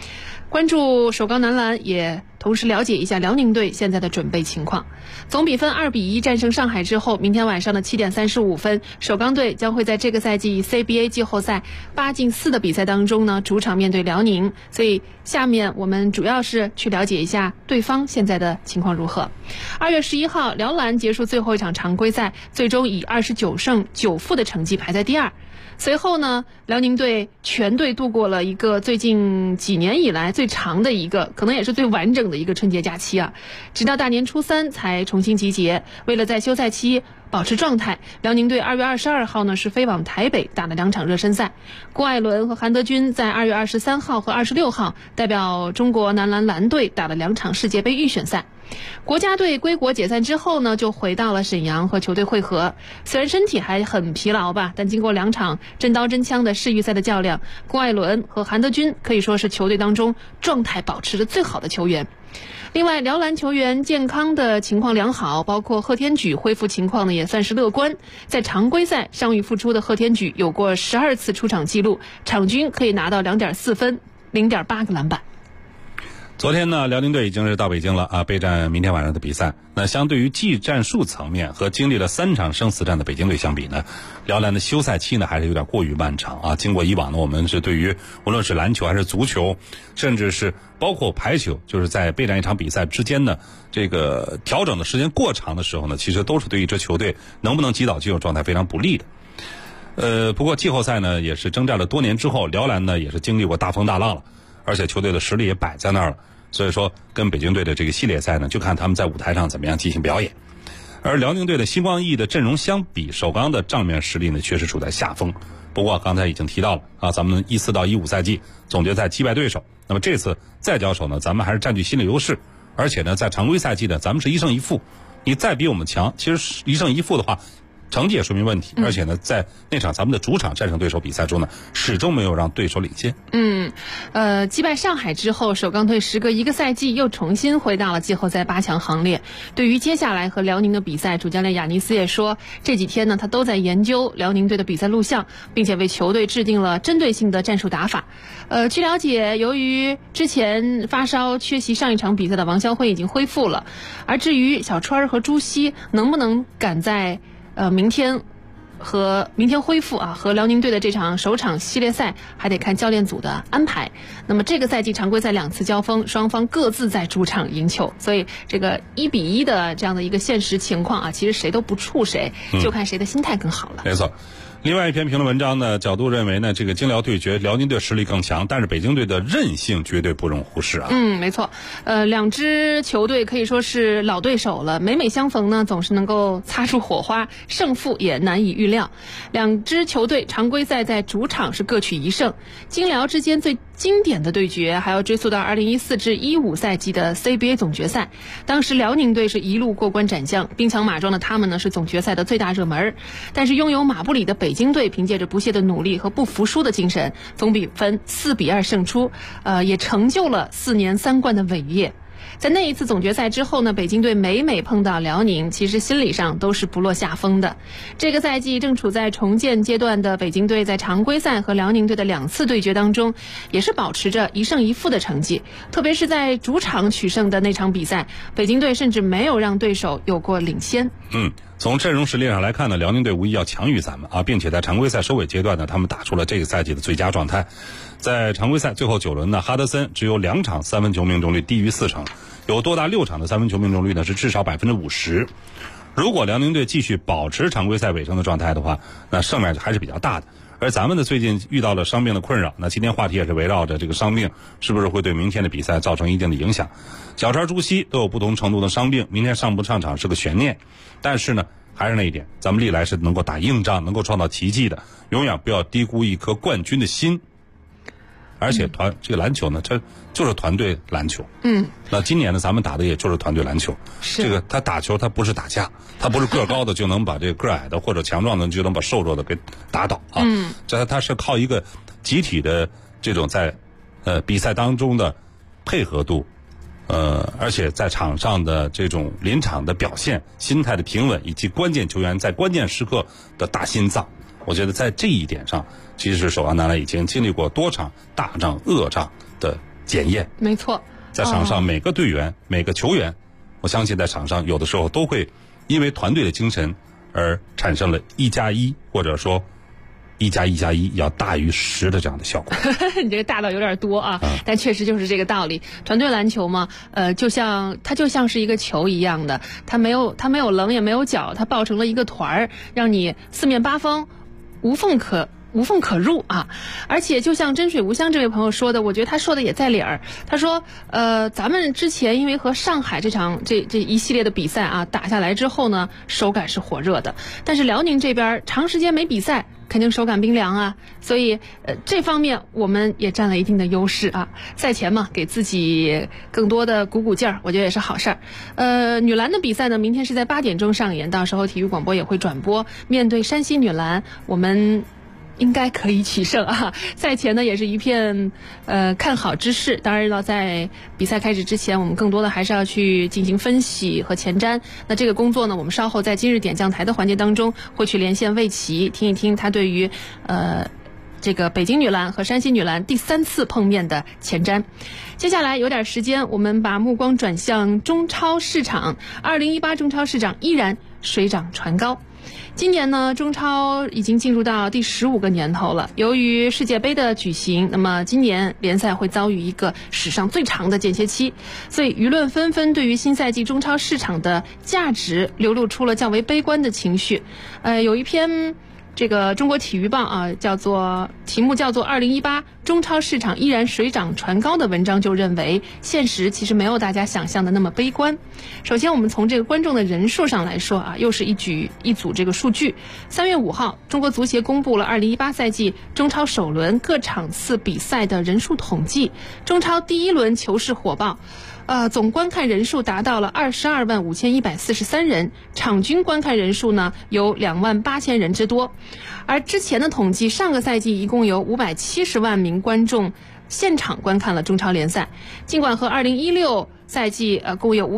关注首钢男篮，也同时了解一下辽宁队现在的准备情况。总比分2-1战胜上海之后，明天晚上的7点35分，首钢队将会在这个赛季 CBA 季后赛8进4的比赛当中呢，主场面对辽宁。所以下面我们主要是去了解一下对方现在的情况如何。2月11号，辽篮结束最后一场常规赛，最终以29胜9负的成绩排在第2。随后呢，辽宁队全队度过了一个最近几年以来最长的一个，可能也是最完整的一个春节假期啊，直到大年初3才重新集结。为了在休赛期保持状态，辽宁队2月22号呢是飞往台北打了2场热身赛。郭艾伦和韩德君在2月23号和26号代表中国男篮篮队打了2场世界杯预选赛。国家队归国解散之后呢，就回到了沈阳和球队会合。虽然身体还很疲劳吧，但经过2场真刀真枪的世预赛的较量，郭艾伦和韩德君可以说是球队当中状态保持得最好的球员。另外，辽篮球员健康的情况良好，包括贺天举恢复情况呢也算是乐观。在常规赛伤愈复出的贺天举有过12次出场记录，场均可以拿到2.4分、0.8个篮板。 昨天呢，辽宁队已经是到北京了啊，备战明天晚上的比赛。那相对于技战术层面和经历了3场生死战的北京队相比呢，辽篮的休赛期呢还是有点过于漫长啊。经过以往呢，我们是对于无论是篮球还是足球，甚至是包括排球，就是在备战一场比赛之间呢，这个调整的时间过长的时候呢，其实都是对于这球队能不能击倒进入状态非常不利的。不过季后赛呢也是征战了多年之后，辽篮呢也是经历过大风大浪了，而且球队的实力也摆在那儿了。所以说跟北京队的这个系列赛呢，就看他们在舞台上怎么样进行表演。而辽宁队的星光熠的阵容相比，首钢的账面实力呢确实处在下风。不过刚才已经提到了啊，咱们14到15赛季总决赛击败对手，那么这次再交手呢，咱们还是占据心理优势。而且呢，在常规赛季呢，咱们是1胜1负，你再比我们强，其实1胜1负的话，成绩也说明问题。而且呢，在那场咱们的主场战胜对手比赛中呢，始终没有让对手领先。 击败上海之后，首钢队时隔1个赛季又重新回到了季后赛8强行列。对于接下来和辽宁的比赛，主教练雅尼斯也说，这几天呢，他都在研究辽宁队的比赛录像，并且为球队制定了针对性的战术打法。据了解，由于之前发烧缺席上一场比赛的王霄辉已经恢复了，而至于小川和朱熹能不能赶在明天恢复啊，和辽宁队的这场首场系列赛还得看教练组的安排。那么这个赛季常规赛2次交锋，双方各自在主场赢球，所以这个1-1的这样的一个现实情况啊，其实谁都不怵谁，就看谁的心态更好了。 没错。另外一篇评论文章呢，角度认为呢，这个京辽对决，辽宁队实力更强，但是北京队的韧性绝对不容忽视啊。 没错。两支球队可以说是老对手了，每相逢呢，总是能够擦出火花，胜负也难以预料。两支球队常规赛在主场是各取1胜，京辽之间最经典的对决还要追溯到2014至15赛季的 CBA 总决赛，当时辽宁队是一路过关斩将，兵强马壮的他们呢是总决赛的最大热门。但是拥有马布里的北京队凭借着不懈的努力和不服输的精神，总比分4-2胜出，也成就了4年3冠的伟业。在那一次总决赛之后呢，北京队每碰到辽宁，其实心理上都是不落下风的。这个赛季正处在重建阶段的北京队，在常规赛和辽宁队的2次对决当中，也是保持着1胜1负的成绩。特别是在主场取胜的那场比赛，北京队甚至没有让对手有过领先。 从阵容实力上来看呢，辽宁队无疑要强于咱们啊，并且在常规赛收尾阶段呢，他们打出了这个赛季的最佳状态。在常规赛最后9轮呢，哈德森只有2场3分球命中率低于40%，有多达6场的3分球命中率呢是至少50%。如果辽宁队继续保持常规赛尾声的状态的话，那胜面还是比较大的。而咱们呢，最近遇到了伤病的困扰，那今天话题也是围绕着这个伤病是不是会对明天的比赛造成一定的影响。小川、朱熹都有不同程度的伤病，明天上不上场是个悬念。但是呢，还是那一点，咱们历来是能够打硬仗，能够创造奇迹的，永远不要低估一颗冠军的心。而且这个篮球呢，它就是团队篮球。那今年呢，咱们打的也就是团队篮球。这个他打球，他不是打架，他不是个高的就能把这个个矮的或者强壮的就能把瘦弱的给打倒啊。这他是靠一个集体的这种在比赛当中的配合度，而且在场上的这种临场的表现、心态的平稳，以及关键球员在关键时刻的大心脏。我觉得在这一点上，其实首钢男篮已经经历过多场大仗恶仗的检验。 没错， 在场上每个队员、每个球员，我相信在场上有的时候都会因为团队的精神而产生了1+1，或者说1+1+1要大于10的这样的效果。 你这个大到有点多啊，但确实就是这个道理。团队篮球嘛，它就像是一个球一样的，它没有棱也没有角，它抱成了一个团儿，让你四面八方无缝可入啊！而且就像真水无香这位朋友说的，我觉得他说的也在理儿。他说，咱们之前因为和上海这一系列的比赛啊打下来之后呢，手感是火热的，但是辽宁这边长时间没比赛，肯定手感冰凉啊。所以这方面我们也占了一定的优势啊。赛前嘛，给自己更多的鼓劲儿，我觉得也是好事儿。女篮的比赛呢，明天是在8点钟上演，到时候体育广播也会转播。面对山西女篮，我们应该可以取胜啊！赛前呢也是一片看好之势。当然了，在比赛开始之前，我们更多的还是要去进行分析和前瞻。那这个工作呢，我们稍后在今日点将台的环节当中会去连线魏琦，听一听他对于这个北京女篮和山西女篮第3次碰面的前瞻。接下来有点时间，我们把目光转向中超市场。2018中超市场依然水涨船高。今年呢，中超已经进入到第15个年头了。由于世界杯的举行，那么今年联赛会遭遇一个史上最长的间歇期，所以舆论纷纷对于新赛季中超市场的价值流露出了较为悲观的情绪。有一篇这个中国体育报啊，题目叫做2018中超市场依然水涨船高的文章就认为，现实其实没有大家想象的那么悲观。首先我们从这个观众的人数上来说啊，又是一组这个数据。3月5号，中国足协公布了2018赛季中超首轮各场次比赛的人数统计。中超第1轮球市火爆，总观看人数达到了225143人，场均观看人数呢有28000人之多。而之前的统计，上个赛季一共有570万名观众现场观看了中超联赛。尽管和2016赛季共有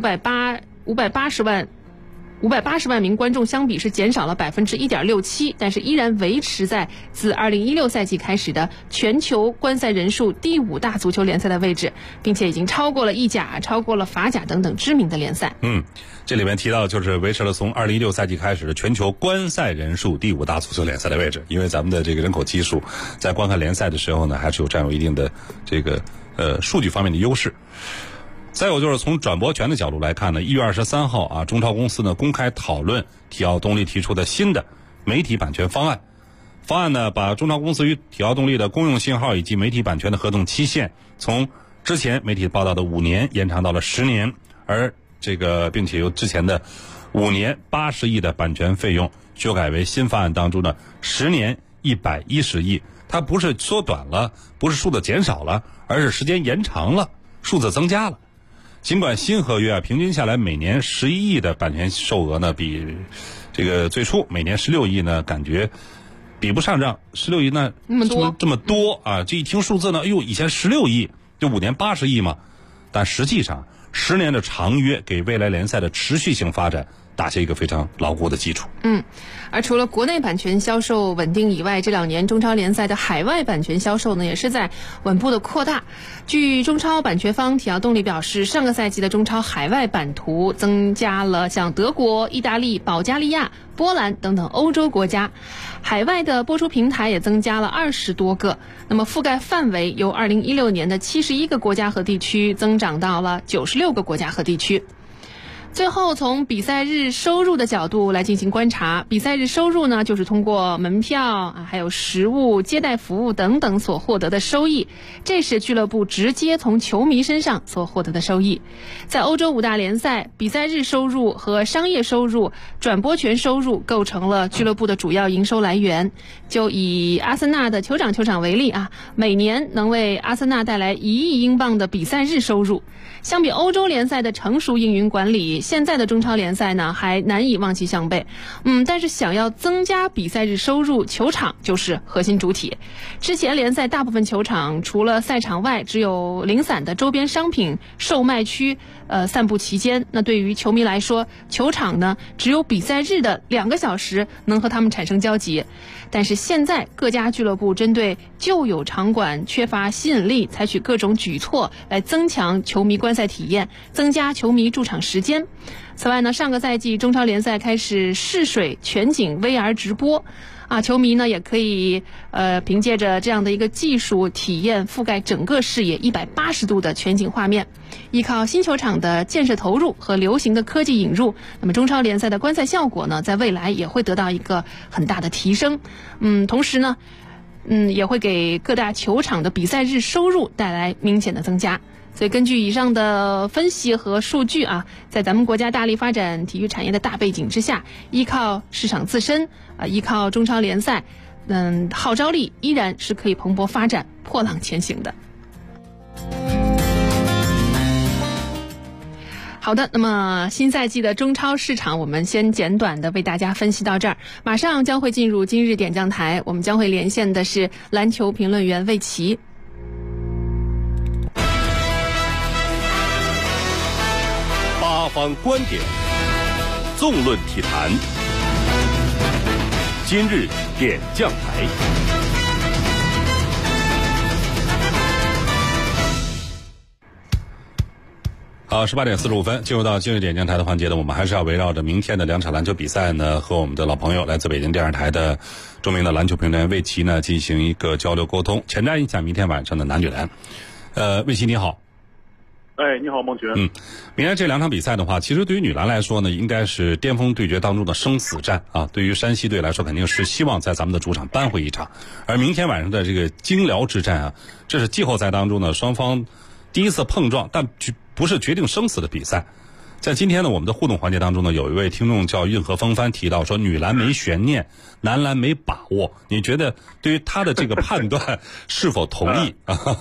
580万名观众相比是减少了1.67%，但是依然维持在自2016赛季开始的全球观赛人数第5大足球联赛的位置，并且已经超过了意甲、超过了法甲等等知名的联赛。 这里面提到就是维持了从2016赛季开始的全球观赛人数第5大足球联赛的位置，因为咱们的这个人口基数在观看联赛的时候呢，还是占有一定的这个数据方面的优势。再有就是从转播权的角度来看呢，1月23号啊，中超公司呢公开讨论体奥动力提出的新的媒体版权方案。方案呢把中超公司与体奥动力的公用信号以及媒体版权的合同期限从之前媒体报道的5年延长到了10年，而这个并且由之前的5年80亿的版权费用修改为新方案当中的10年110亿。它不是缩短了，不是数字减少了，而是时间延长了，数字增加了。尽管新合约平均下来每年11亿的版权售额呢，比这个最初每年16亿呢，感觉比不上这16亿那这么多啊！这一听数字呢，以前16亿就5年80亿嘛，但实际上10年的长约给未来联赛的持续性发展打下一个非常牢固的基础。 而除了国内版权销售稳定以外，这2年中超联赛的海外版权销售呢，也是在稳步的扩大。据中超版权方体奥动力表示，上个赛季的中超海外版图增加了像德国、意大利、保加利亚、波兰等等欧洲国家，海外的播出平台也增加了20多个。那么覆盖范围由2016年的71个国家和地区增长到了96个国家和地区。最后从比赛日收入的角度来进行观察，比赛日收入呢，就是通过门票还有食物、接待服务等等所获得的收益，这是俱乐部直接从球迷身上所获得的收益。在欧洲5大联赛，比赛日收入和商业收入、转播权收入构成了俱乐部的主要营收来源。就以阿森纳的酋长为例啊，每年能为阿森纳带来1亿英镑的比赛日收入。相比欧洲联赛的成熟运营管理，现在的中超联赛呢还难以望其项背。但是想要增加比赛日收入，球场就是核心主体。之前联赛大部分球场除了赛场外只有零散的周边商品售卖区， 散步期间，那对于球迷来说，球场呢只有比赛日的2个小时能和他们产生交集。但是现在各家俱乐部针对旧有场馆缺乏吸引力，采取各种举措来增强球迷观赛体验，增加球迷驻场时间。此外呢，上个赛季中超联赛开始试水全景 VR 直播。球迷呢也可以凭借着这样的一个技术体验，覆盖整个视野180度的全景画面。依靠新球场的建设投入和流行的科技引入，那么中超联赛的观赛效果呢，在未来也会得到一个很大的提升。同时呢，也会给各大球场的比赛日收入带来明显的增加。所以根据以上的分析和数据在咱们国家大力发展体育产业的大背景之下，依靠市场自身依靠中超联赛，号召力依然是可以蓬勃发展、破浪前行的。好的，那么新赛季的中超市场我们先简短的为大家分析到这儿，马上将会进入今日点将台，我们将会连线的是篮球评论员魏奇。 八方观点，纵论体坛。今日点将台。 好，18点45分，进入到今日点将台的环节呢，我们还是要围绕着明天的2场篮球比赛呢，和我们的老朋友来自北京电视台的著名的篮球评论员魏奇呢进行一个交流沟通，前瞻一下明天晚上的男女篮。魏奇你好。 你好，孟群。 明天这2场比赛的话，其实对于女篮来说呢，应该是巅峰对决当中的生死战啊。对于山西队来说，肯定是希望在咱们的主场扳回一场。而明天晚上的这个京辽之战这是季后赛当中呢双方第一次碰撞，但不是决定生死的比赛。在今天呢，我们的互动环节当中呢，有一位听众叫运河风帆提到说，女篮没悬念，男篮没把握。你觉得对于他的这个判断是否同意？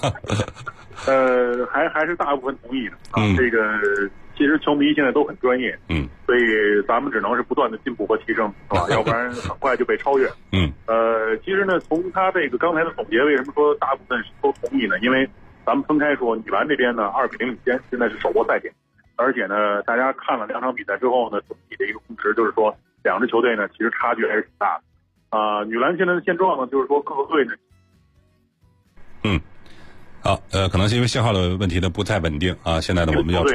还是大部分同意的这个其实球迷现在都很专业，所以咱们只能是不断的进步和提升，是吧？要不然很快就被超越。其实呢，从他这个刚才的总结，为什么说大部分都同意呢？因为咱们分开说，女篮这边呢2-0领先，现在是手握赛点，而且呢，大家看了2场比赛之后呢，总体的一个共识就是说，2支球队呢其实差距还是挺大的。女篮现在的现状呢，就是说各个队呢。 好，可能是因为信号的问题呢不太稳定现在呢我们要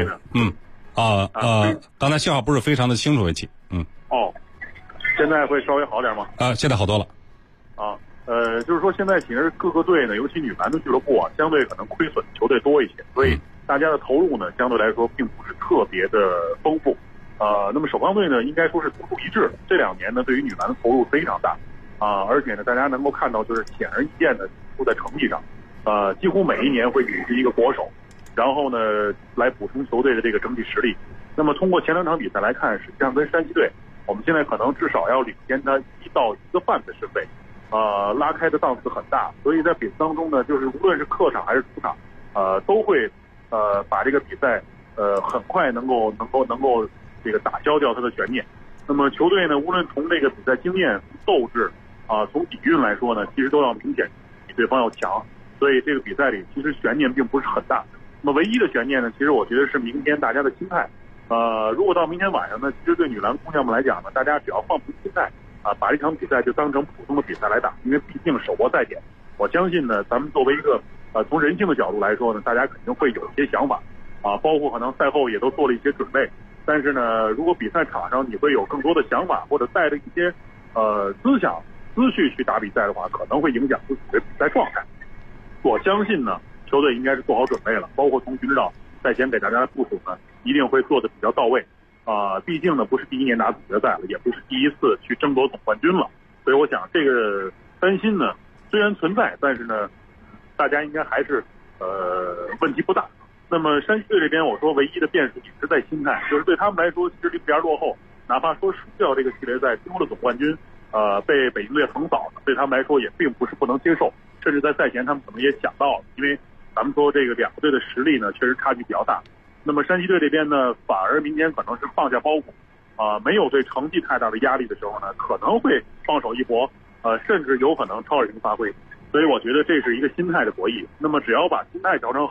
刚才信号不是非常的清楚，魏奇。 现在会稍微好点吗？ 现在好多了。 就是说现在其实各个队呢，尤其女篮的俱乐部相对可能亏损球队多一些，所以大家的投入呢相对来说并不是特别的丰富。那么首钢队呢应该说是独树一帜，这2年呢对于女篮的投入非常大而且呢大家能够看到就是显而易见的都在成绩上。几乎每一年会组织一个国手，然后呢来补充球队的这个整体实力。那么通过前2场比赛来看，实际上跟山西队，我们现在可能至少要领先他1到1个半的身位，拉开的档次很大。所以在比赛当中呢，就是无论是客场还是主场，都会把这个比赛很快能够这个打消掉它的悬念。那么球队呢，无论从这个比赛经验、斗志从底蕴来说呢，其实都要明显比对方要强。所以这个比赛里其实悬念并不是很大。那么唯一的悬念呢，其实我觉得是明天大家的心态。如果到明天晚上呢，其实对女篮姑娘们来讲呢，大家只要放平心态把这场比赛就当成普通的比赛来打，因为毕竟手握赛点。我相信呢，咱们作为一个从人性的角度来说呢，大家肯定会有一些想法包括可能赛后也都做了一些准备。但是呢，如果比赛场上你会有更多的想法，或者带着一些思绪去打比赛的话，可能会影响自己的比赛状态。我相信呢，球队应该是做好准备了，包括从军指导赛前给大家的部署呢，一定会做的比较到位。毕竟呢不是第1年打总决赛了，也不是第1次去争夺总冠军了，所以我想这个担心呢虽然存在，但是呢大家应该还是问题不大。那么山西队这边，我说唯一的变数也是在心态，就是对他们来说，其实0-2落后，哪怕说输掉这个系列赛，丢了总冠军，被北京队横扫，对他们来说也并不是不能接受。甚至在赛前他们可能也想到了，因为咱们说这个2个队的实力呢确实差距比较大。那么山西队这边呢，反而明天可能是放下包袱没有对成绩太大的压力的时候呢，可能会放手一搏，甚至有可能超水平发挥。所以我觉得这是一个心态的博弈。那么只要把心态调整好，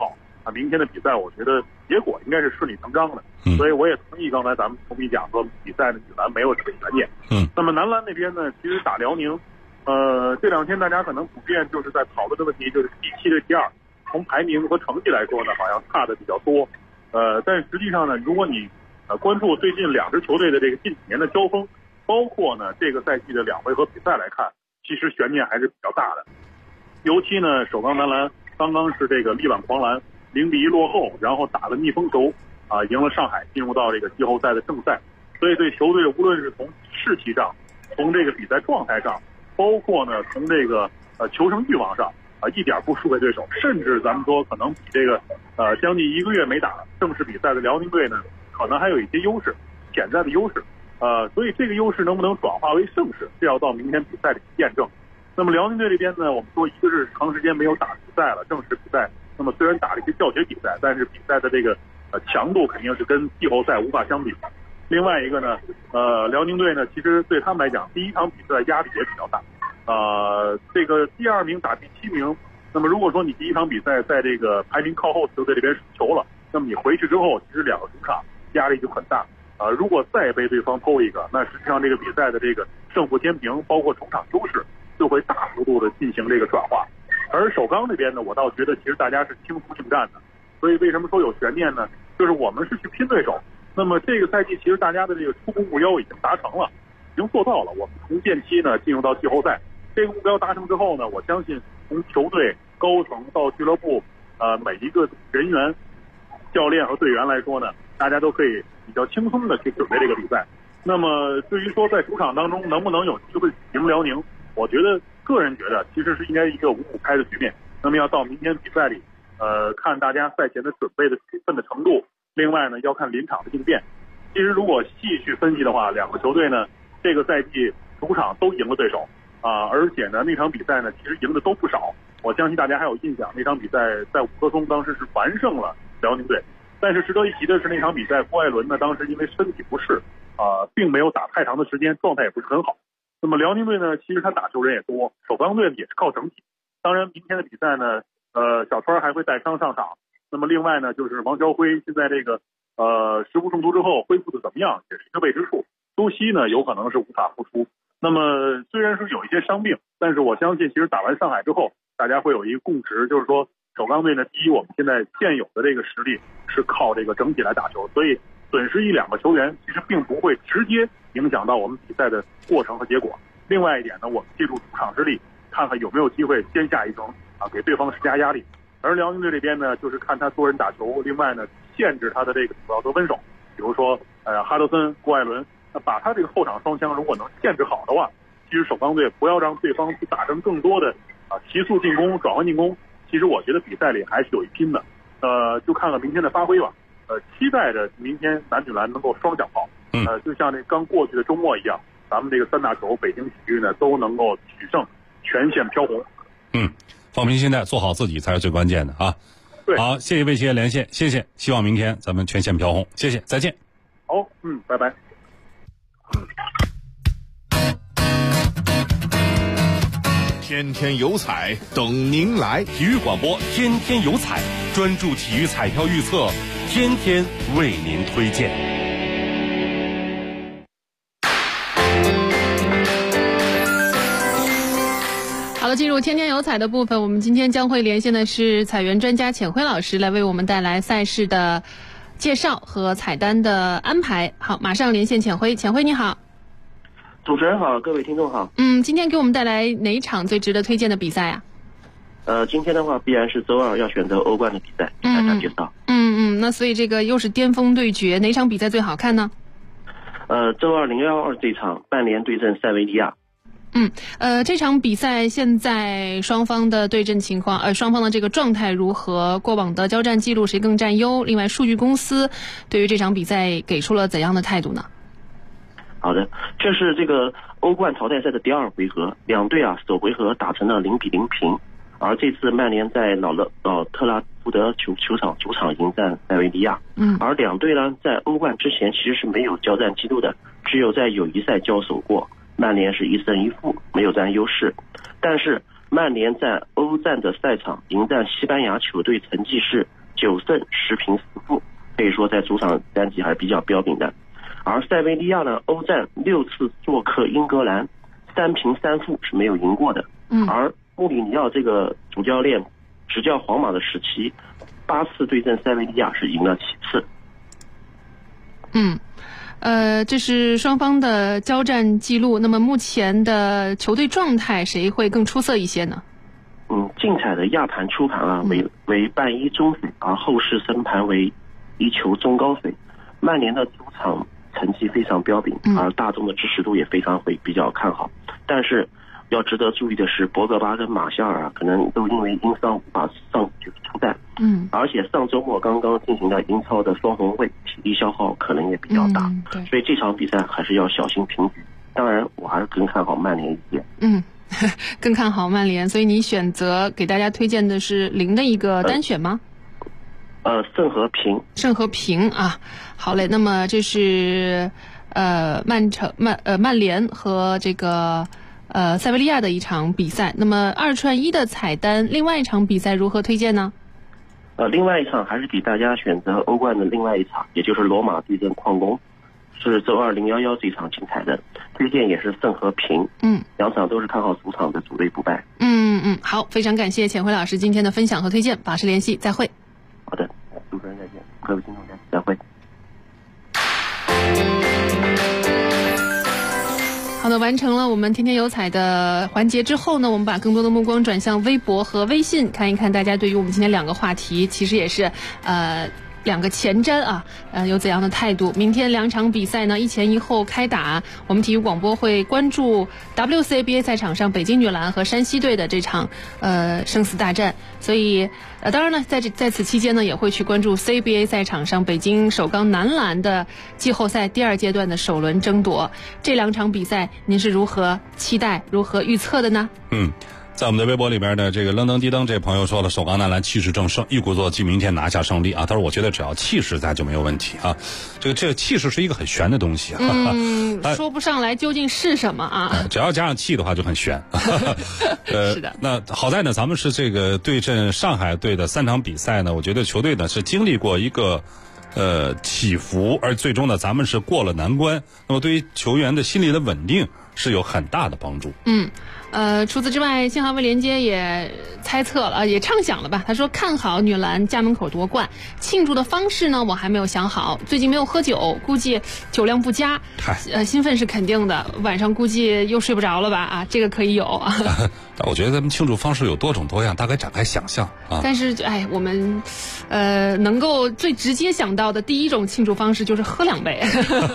明天的比赛我觉得结果应该是顺理成章的。所以我也同意刚才咱们球迷讲说比赛的女篮没有这个悬念。那么男篮那边呢，其实打辽宁，这2天大家可能普遍就是在讨论的问题就是第7对第2，从排名和成绩来说呢，好像差的比较多。但实际上呢，如果你关注最近2支球队的这个近几年的交锋，包括呢这个赛季的2回合比赛来看，其实悬念还是比较大的。尤其呢，首钢男篮刚刚是这个力挽狂澜0-1落后，然后打了逆风球赢了上海，进入到这个季后赛的正赛。所以对球队无论是从士气上，从这个比赛状态上，包括呢从这个求胜欲望上一点不输给对手，甚至咱们说可能比这个将近1个月没打正式比赛的辽宁队呢，可能还有一些优势，潜在的优势。所以这个优势能不能转化为胜势，这要到明天比赛里验证。那么辽宁队这边呢，我们说一个是长时间没有打比赛了，正式比赛。那么虽然打了一些教学比赛，但是比赛的这个强度肯定是跟季后赛无法相比。另外一个呢，辽宁队呢，其实对他们来讲，第1场比赛压力也比较大。这个第2名打第7名，那么如果说你第1场比赛在这个排名靠后球队这边输球了，那么你回去之后，其实2个主场压力就很大。如果再被对方偷一个，那实际上这个比赛的这个胜负天平，包括主场优势，就会大幅度的进行这个转化。而首钢这边呢，我倒觉得其实大家是轻松应战的。所以为什么说有悬念呢？就是我们是去拼对手。那么这个赛季其实大家的这个初步目标已经达成了，已经做到了。我们从间期呢进入到季后赛，这个目标达成之后呢，我相信从球队高层到俱乐部，每一个人员、教练和队员来说呢，大家都可以比较轻松的去准备这个比赛。那么至于说在主场当中能不能有机会赢辽宁，我觉得个人觉得其实是应该一个5-5开的局面。那么要到明天比赛里，看大家赛前的准备的充分的程度。另外呢，要看临场的应变。其实如果细去分析的话，2个球队呢，这个赛季主场都赢了对手而且呢，那场比赛呢，其实赢的都不少。我相信大家还有印象，那场比赛在五棵松当时是完胜了辽宁队。但是值得一提的是，那场比赛郭艾伦呢，当时因为身体不适并没有打太长的时间，状态也不是很好。那么辽宁队呢，其实他打球人也多，首钢队也是靠整体。当然，明天的比赛呢，小川还会带伤上场。那么另外呢，就是王霄辉现在这个食物中毒之后恢复的怎么样，也是一个未知数。周曦呢，有可能是无法复出。那么虽然是有一些伤病，但是我相信其实打完上海之后，大家会有一个共识，就是说首钢队呢，第一，我们现在现有的这个实力是靠这个整体来打球，所以损失1-2个球员其实并不会直接影响到我们比赛的过程和结果。另外一点呢，我们借助主场之力，看看有没有机会先下一城给对方施加压力。而辽宁队这边呢，就是看他多人打球，另外呢，限制他的这个主要得分手，比如说哈德森、郭艾伦，把他这个后场双枪如果能限制好的话，其实首钢队不要让对方去打成更多的急速进攻、转换进攻，其实我觉得比赛里还是有一拼的。就看看明天的发挥吧。期待着明天男女篮能够双响炮。就像这刚过去的周末一样，咱们这个3大球北京体育呢都能够取胜，全线飘红。 放平心态，做好自己才是最关键的啊！ 对， 好，谢谢魏协连线，谢谢，希望明天咱们全线飘红，谢谢，再见。 好，拜拜。 天天有彩等您来， 体育广播天天有彩，专注体育彩票预测，天天为您推荐。 好了，进入天天有彩的部分，我们今天将会连线的是彩源专家浅辉老师，来为我们带来赛事的介绍和彩单的安排。好，马上连线浅辉。浅辉你好。 主持人好，各位听众好。 今天给我们带来哪一场最值得推荐的比赛啊？ 今天的话必然是周二要选择欧冠的比赛，给大家介绍。 那所以这个又是巅峰对决，哪场比赛最好看呢？ 周二012这场曼联对阵塞维利亚。 这场比赛现在双方的对阵情况，双方的这个状态如何？过往的交战记录谁更占优？另外，数据公司对于这场比赛给出了怎样的态度呢？ 好的，这是这个欧冠淘汰赛的第2回合，两队首回合打成了0-0平，而这次曼联在特拉福德球场主场迎战塞维利亚。而两队呢在欧冠之前其实是没有交战记录的，只有在友谊赛交手过。曼联是1胜1负，没有占优势。但是曼联在欧战的赛场迎战西班牙球队成绩是 9胜10平4负，可以说在主场战绩还是比较彪炳的。而塞维利亚呢，欧战6次做客英格兰，3平3负是没有赢过的。而穆里尼奥这个主教练执教皇马的时期，8次对阵塞维利亚是赢了7次。 这是双方的交战记录。那么目前的球队状态，谁会更出色一些呢？ 竞彩的亚盘出盘啊，为半一中水，而后市升盘为1球中高水。曼联的主场成绩非常彪炳，而大众的支持度也非常会比较看好。但是要值得注意的是，博格巴跟马夏尔啊，可能都因为因伤无法上出战。而且上周末刚刚进行了英超的双红会，体力消耗可能也比较大。所以这场比赛还是要小心平局。当然，我还是更看好曼联一点。 更看好曼联，所以你选择给大家推荐的是0的一个单选吗？ 胜和平。 胜和平啊，好嘞。那么这是曼联和这个塞维利亚的一场比赛。那么2串1的彩单，另外一场比赛如何推荐呢？ 另外一场还是给大家选择欧冠的另外一场，也就是罗马对阵矿工，是周2011这场精彩的，推荐也是胜和平。两场都是看好主场的主队不败。 好，非常感谢钱辉老师今天的分享和推荐，保持联系，再会。 好的，主持人再见，各位听众再会。 好的，完成了我们天天有彩的环节之后呢，我们把更多的目光转向微博和微信，看一看大家对于我们今天2个话题，其实也是2个前瞻啊，有怎样的态度？明天2场比赛呢，一前一后开打。我们体育广播会关注 WCBA 赛场上北京女篮和山西队的这场生死大战，所以当然呢，在此期间呢，也会去关注 CBA 赛场上北京首钢男篮的季后赛第2阶段的首轮争夺。这2场比赛，您是如何期待、如何预测的呢？ 在我们的微博里边呢，这个愣登滴登这朋友说了，首钢男篮气势正盛，一鼓作气，明天拿下胜利啊！他说我觉得只要气势在就没有问题啊。这个气势是一个很玄的东西啊， 说不上来究竟是什么啊。 只要加上气的话就很玄。 是的。 那好在呢，咱们是这个对阵上海队的3场比赛呢，我觉得球队呢是经历过一个起伏，而最终呢咱们是过了难关。那么对于球员的心理的稳定是有很大的帮助。 除此之外，新华微连接也猜测了，也畅想了吧。他说看好女篮家门口夺冠，庆祝的方式呢，我还没有想好。最近没有喝酒，估计酒量不佳。兴奋是肯定的，晚上估计又睡不着了吧？啊，这个可以有啊。 我觉得咱们庆祝方式有多种多样，大概展开想象啊。 但是我们能够最直接想到的第一种庆祝方式就是喝2杯。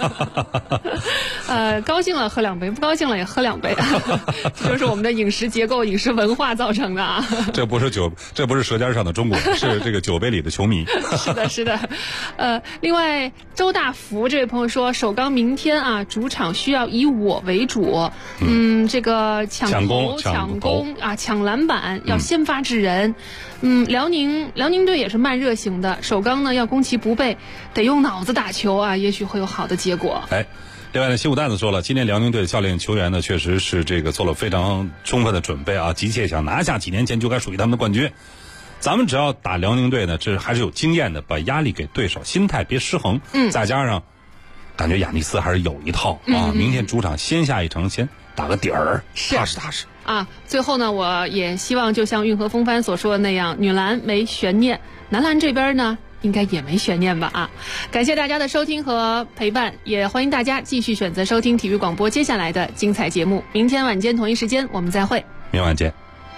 高兴了喝2杯，不高兴了也喝2杯。这就是我们的饮食结构、饮食文化造成的啊。 这不是舌尖上的中国，是这个酒杯里的球迷。 是的。另外，周大福这位朋友说，首钢明天啊，主场需要以我为主。这个抢攻啊，抢篮板要先发制人。辽宁队也是慢热型的，首钢呢要攻其不备，得用脑子打球啊，也许会有好的结果。 另外呢，西武蛋子说了，今年辽宁队的教练球员呢，确实是这个做了非常充分的准备啊，急切想拿下几年前就该属于他们的冠军。咱们只要打辽宁队呢，这还是有经验的，把压力给对手，心态别失衡。再加上感觉亚尼斯还是有一套啊，明天主场先下一城，先打个底儿，踏实啊。最后呢，我也希望就像运河风帆所说的那样，女篮没悬念，男篮这边呢应该也没悬念吧啊！感谢大家的收听和陪伴，也欢迎大家继续选择收听体育广播接下来的精彩节目。明天晚间同一时间我们再会。 明天晚见。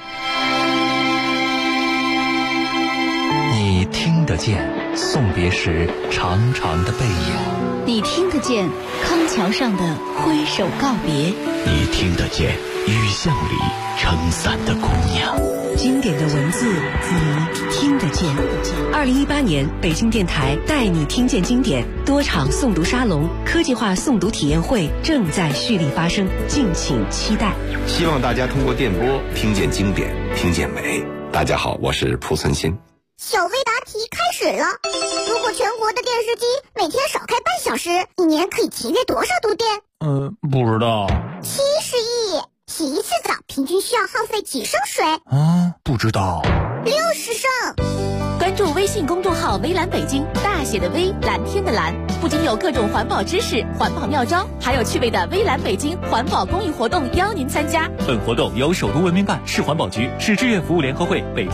你听得见送别时长长的背影， 你听得见康桥上的挥手告别， 你听得见雨巷里撑伞的姑娘。 经典的文字你听得见。2018年北京电台带你听见经典多场诵读沙龙、科技化诵读体验会正在蓄力发生，敬请期待。 希望大家通过电波听见经典，听见美。大家好，我是蒲存昕。 小微答题开始了。如果全国的电视机每天少开半小时，一年可以节约多少度电？ 不知道。 70亿。洗一次澡平均需要耗费几升水？ 不知道。 60升。 关注微信信公众号“微蓝北京”，大写的微，蓝天的蓝，不仅有各种环保知识、环保妙招，还有趣味的微蓝北京环保公益活动邀您参加。 本活动由首都文明办、市环保局、市志愿服务联合会、北京